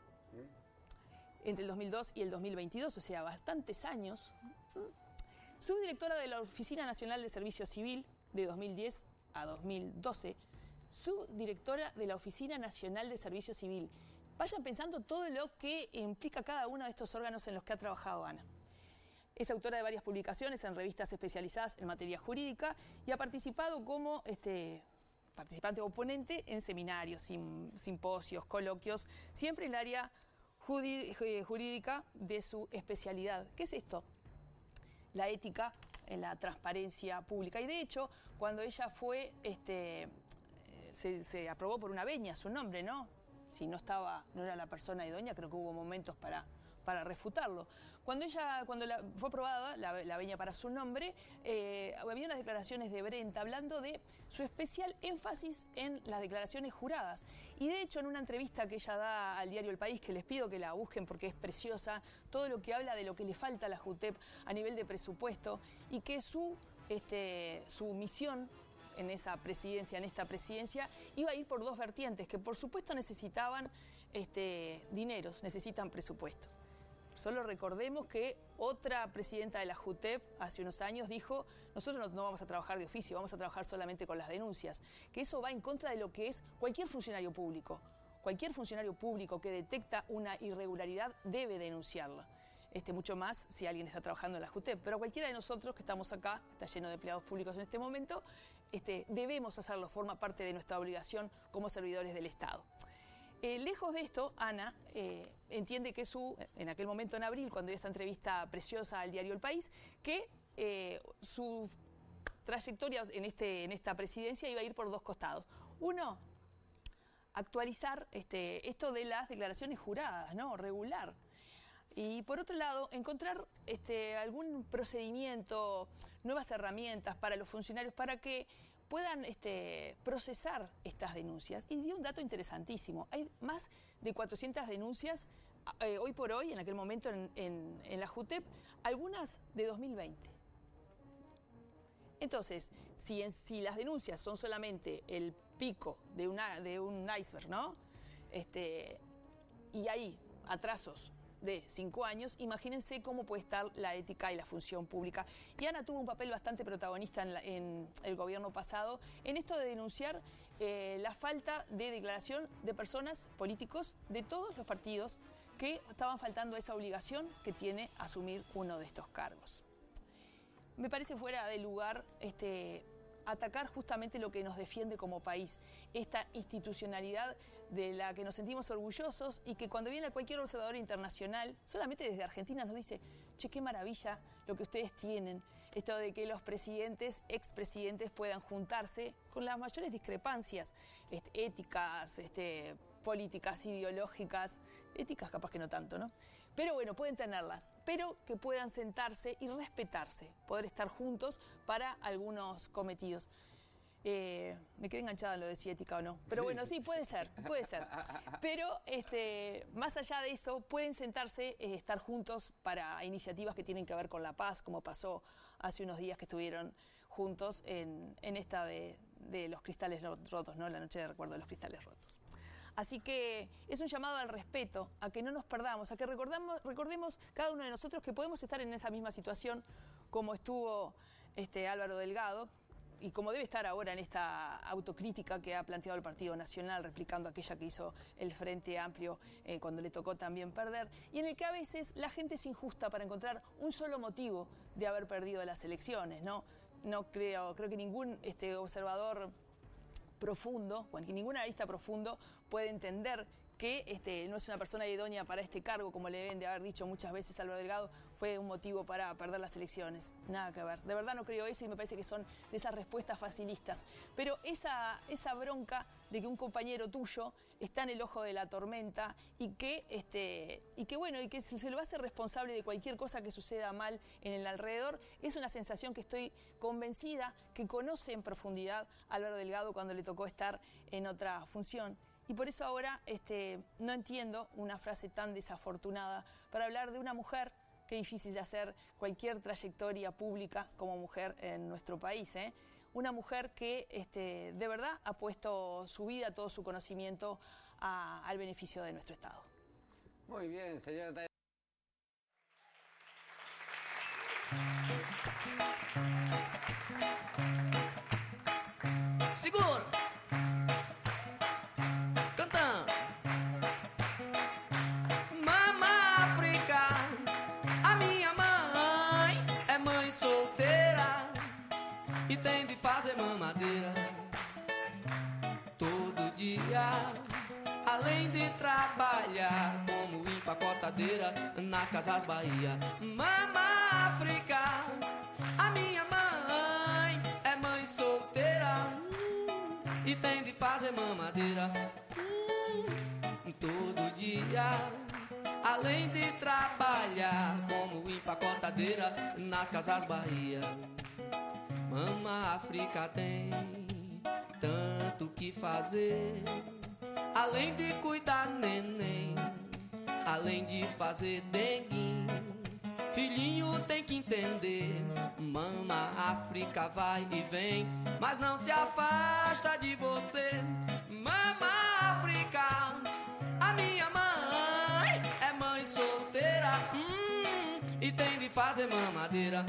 entre el 2002 y el 2022, o sea, bastantes años. Subdirectora de la Oficina Nacional de Servicio Civil de 2010 a 2012. Subdirectora de la Oficina Nacional de Servicio Civil. Vayan pensando todo lo que implica cada uno de estos órganos en los que ha trabajado Ana. Es autora de varias publicaciones en revistas especializadas en materia jurídica y ha participado como participante o ponente en seminarios, simposios, coloquios, siempre en el área jurídica de su especialidad. ¿Qué es esto? La ética en la transparencia pública. Y de hecho, cuando ella fue, se aprobó por una venia su nombre, ¿no? Si no era la persona idónea, creo que hubo momentos para refutarlo. Cuando fue aprobada la venia para su nombre, había unas declaraciones de Brenta hablando de su especial énfasis en las declaraciones juradas. Y de hecho, en una entrevista que ella da al diario El País, que les pido que la busquen porque es preciosa, todo lo que habla de lo que le falta a la JUTEP a nivel de presupuesto, y que su misión en esta presidencia, iba a ir por dos vertientes, que por supuesto necesitaban dineros, necesitan presupuestos. Solo recordemos que otra presidenta de la JUTEP hace unos años dijo: nosotros no vamos a trabajar de oficio, vamos a trabajar solamente con las denuncias. Que eso va en contra de lo que es cualquier funcionario público. Cualquier funcionario público que detecta una irregularidad debe denunciarla. Mucho más si alguien está trabajando en la JUTEP. Pero cualquiera de nosotros que estamos acá, está lleno de empleados públicos en este momento, debemos hacerlo, forma parte de nuestra obligación como servidores del Estado. Lejos de esto, Ana entiende que en aquel momento en abril, cuando dio esta entrevista preciosa al diario El País, que su trayectoria en esta presidencia iba a ir por dos costados. Uno, actualizar esto de las declaraciones juradas, ¿no? Regular. Y por otro lado, encontrar algún procedimiento, nuevas herramientas para los funcionarios para que puedan procesar estas denuncias. Y dio un dato interesantísimo. Hay más de 400 denuncias hoy por hoy, en aquel momento en la JUTEP, algunas de 2020. Entonces, si las denuncias son solamente el pico de un iceberg, ¿no? Y hay atrasos de 5 años, imagínense cómo puede estar la ética y la función pública. Y Ana tuvo un papel bastante protagonista en el gobierno pasado en esto de denunciar la falta de declaración de personas, políticos de todos los partidos que estaban faltando a esa obligación que tiene asumir uno de estos cargos. Me parece fuera de lugar atacar justamente lo que nos defiende como país, esta institucionalidad de la que nos sentimos orgullosos y que cuando viene cualquier observador internacional, solamente desde Argentina nos dice: che, qué maravilla lo que ustedes tienen, esto de que los presidentes, expresidentes puedan juntarse con las mayores discrepancias éticas, políticas, ideológicas, éticas capaz que no tanto, ¿no? Pero bueno, pueden tenerlas, pero que puedan sentarse y respetarse, poder estar juntos para algunos cometidos. Me quedé enganchada en lo de si ética o no. Pero bueno, sí, puede ser, puede ser. Pero más allá de eso, pueden sentarse, estar juntos para iniciativas que tienen que ver con la paz, como pasó hace unos días que estuvieron juntos en esta de los cristales rotos, ¿no? La noche de recuerdo de los cristales rotos. Así que es un llamado al respeto, a que no nos perdamos, a que recordemos cada uno de nosotros que podemos estar en esa misma situación como estuvo Álvaro Delgado, y como debe estar ahora en esta autocrítica que ha planteado el Partido Nacional, replicando aquella que hizo el Frente Amplio cuando le tocó también perder, y en el que a veces la gente es injusta para encontrar un solo motivo de haber perdido las elecciones, ¿no? Creo que ningún observador profundo, bueno, que ningún analista profundo puede entender que no es una persona idónea para este cargo, como le deben de haber dicho muchas veces Álvaro Delgado, fue un motivo para perder las elecciones. Nada que ver. De verdad no creo eso y me parece que son de esas respuestas facilistas. Pero esa bronca de que un compañero tuyo está en el ojo de la tormenta y que se lo hace responsable de cualquier cosa que suceda mal en el alrededor, es una sensación que estoy convencida que conoce en profundidad a Álvaro Delgado cuando le tocó estar en otra función. Y por eso ahora no entiendo una frase tan desafortunada para hablar de una mujer, que es difícil de hacer cualquier trayectoria pública como mujer en nuestro país, ¿eh? Una mujer que de verdad ha puesto su vida, todo su conocimiento al beneficio de nuestro Estado. Muy bien, señora. Segura! Além de trabalhar como empacotadeira nas Casas Bahia. Mama África, a minha mãe é mãe solteira e tem de fazer mamadeira todo dia. Além de trabalhar como empacotadeira nas Casas Bahia. Mama África tem tanto que fazer, além de cuidar neném, além de fazer dengue. Filhinho tem que entender, Mama África vai e vem, mas não se afasta de você. Mama África, a minha mãe é mãe solteira e tem de fazer mamadeira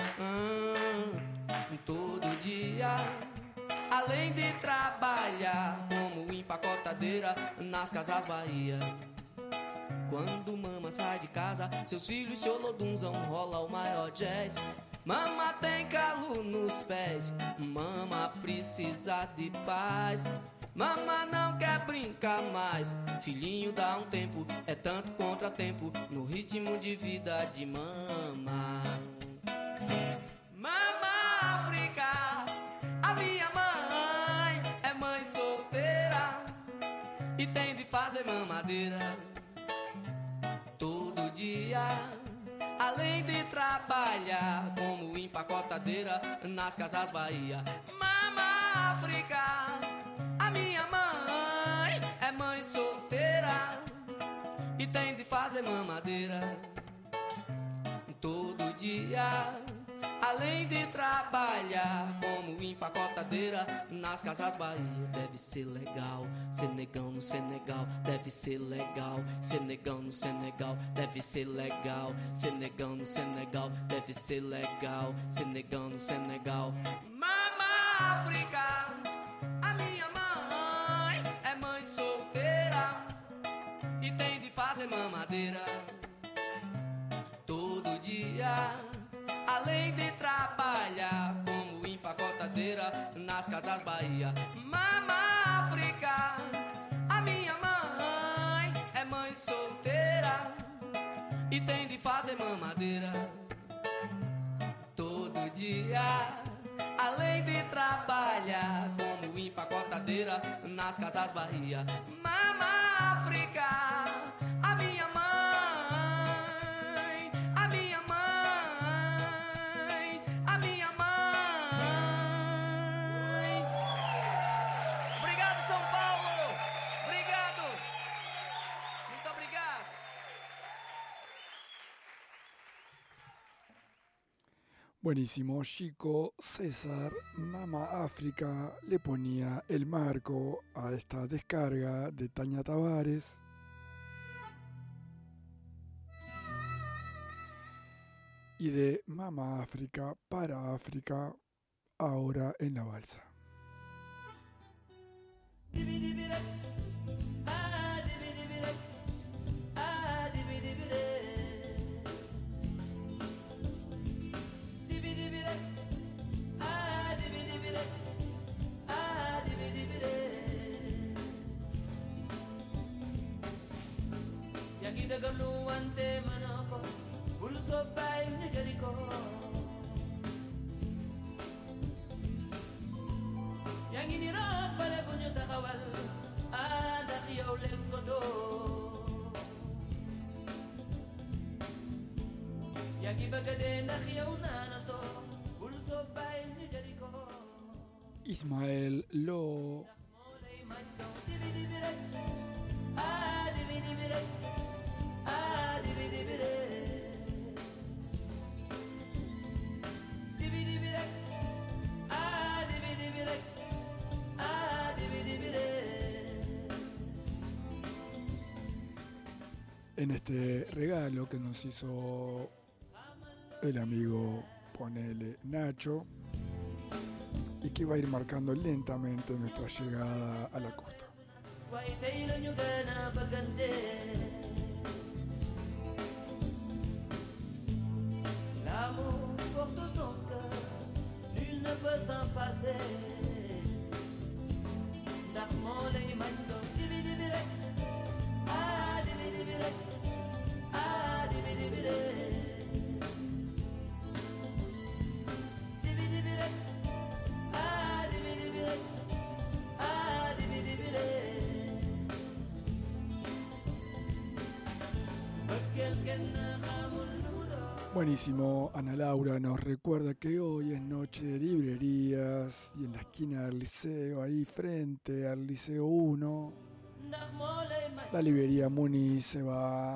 todo dia. Além de trabalhar como empacotadeira nas Casas Bahia. Quando mama sai de casa, seus filhos se olodunzam, rola o maior jazz. Mama tem calo nos pés, mama precisa de paz. Mama não quer brincar mais, filhinho dá um tempo, é tanto contratempo no ritmo de vida de mama. Mama África, a minha mãe é mãe solteira e tem de fazer mamadeira todo dia. Além de trabalhar como empacotadeira nas Casas Bahia. Mama África, a minha mãe é mãe solteira e tem de fazer mamadeira todo dia. Além de trabalhar como empacotadeira nas Casas Bahia. Deve ser legal ser negão no Senegal. Deve ser legal ser negão no Senegal. Deve ser legal ser negão no Senegal. Deve ser legal ser negão no Senegal. Mama África, a minha mãe é mãe solteira e tem de fazer mamadeira todo dia. Além de trabalhar como empacotadeira nas Casas Bahia. Mama África, a minha mãe é mãe solteira e tem de fazer mamadeira todo dia. Além de trabalhar como empacotadeira nas Casas Bahia. Mama África, a minha mãe. Buenísimo, Chico César, Mama África, le ponía el marco a esta descarga de Tania Tavares. Y de Mama África para África, ahora en la balsa. Ismael Lo. En este regalo que nos hizo el amigo, ponele, Nacho, y que va a ir marcando lentamente nuestra llegada a la costa. Buenísimo, Ana Laura nos recuerda que hoy es noche de librerías y en la esquina del liceo, ahí frente al Liceo 1, la librería Muniz se va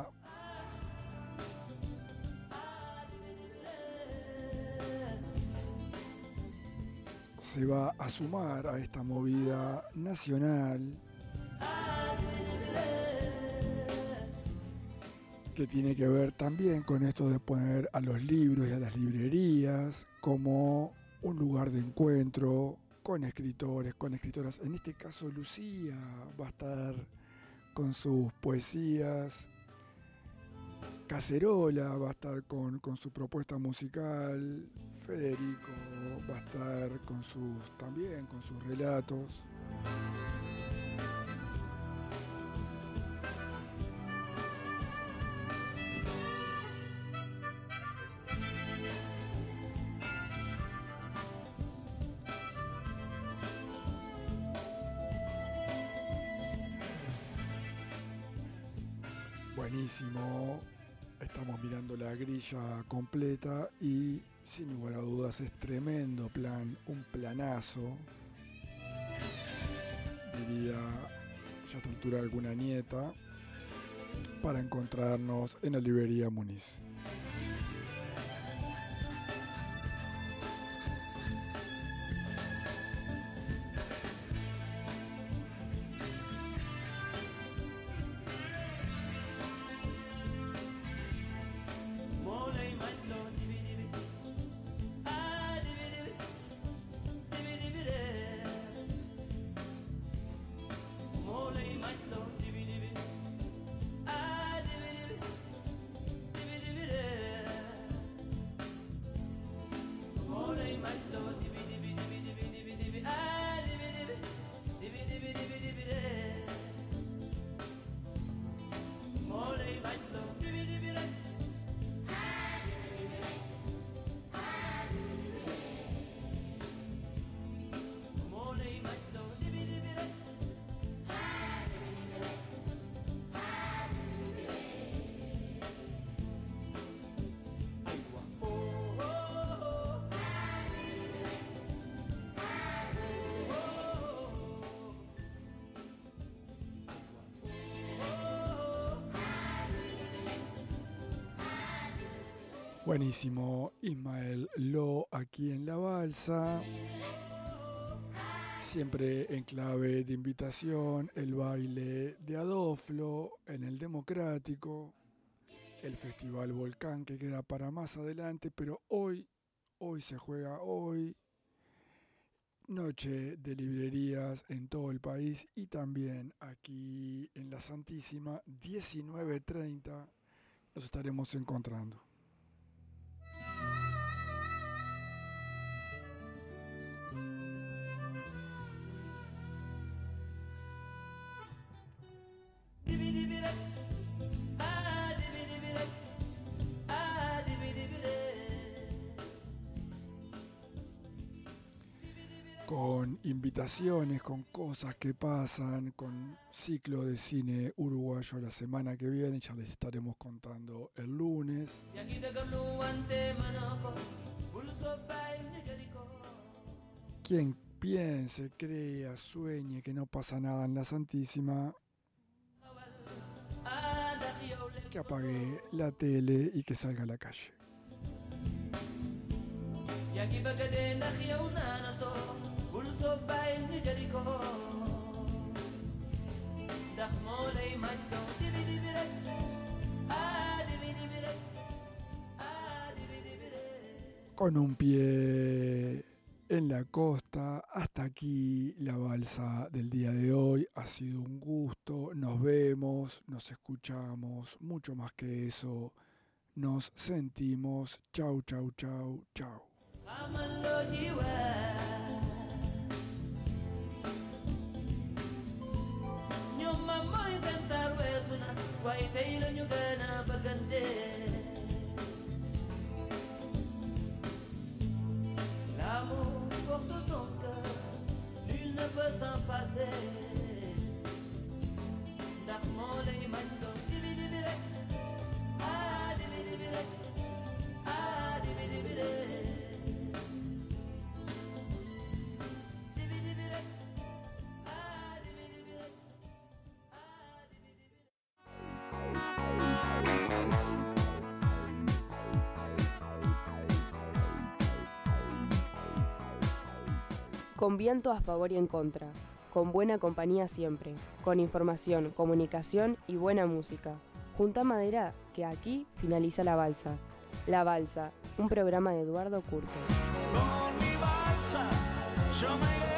a sumar a esta movida nacional que tiene que ver también con esto de poner a los libros y a las librerías como un lugar de encuentro con escritores, con escritoras. En este caso Lucía va a estar con sus poesías, Cacerola va a estar con su propuesta musical, Federico va a estar también con sus relatos. Buenísimo, estamos mirando la grilla completa y sin lugar a dudas es tremendo plan, un planazo, diría ya a esta altura alguna nieta, para encontrarnos en la librería Muniz. Buenísimo, Ismael Lo aquí en La Balsa. Siempre en clave de invitación, el baile de Adoflo en el Democrático, el Festival Volcán que queda para más adelante, pero hoy se juega hoy, noche de librerías en todo el país y también aquí en La Santísima, 19:30 nos estaremos encontrando. Con invitaciones, con cosas que pasan, con ciclo de cine uruguayo la semana que viene, ya les estaremos contando el lunes. Quien piense, crea, sueñe que no pasa nada en La Santísima, que apague la tele y que salga a la calle. Con un pie en la costa, hasta aquí la balsa del día de hoy. Ha sido un gusto, nos vemos, nos escuchamos, mucho más que eso, nos sentimos. Chau, chau, chau, chau. L'amour porte ton cœur, nul ne peut s'en passer. D'Armand et Mando, dividibire, ah dividibire, ah dividibire. Dividibire, ah dividibire, ah dividibire. Con viento a favor y en contra, con buena compañía siempre, con información, comunicación y buena música. Junta madera, que aquí finaliza La Balsa. La Balsa, un programa de Eduardo Curto. Con mi balsa, yo me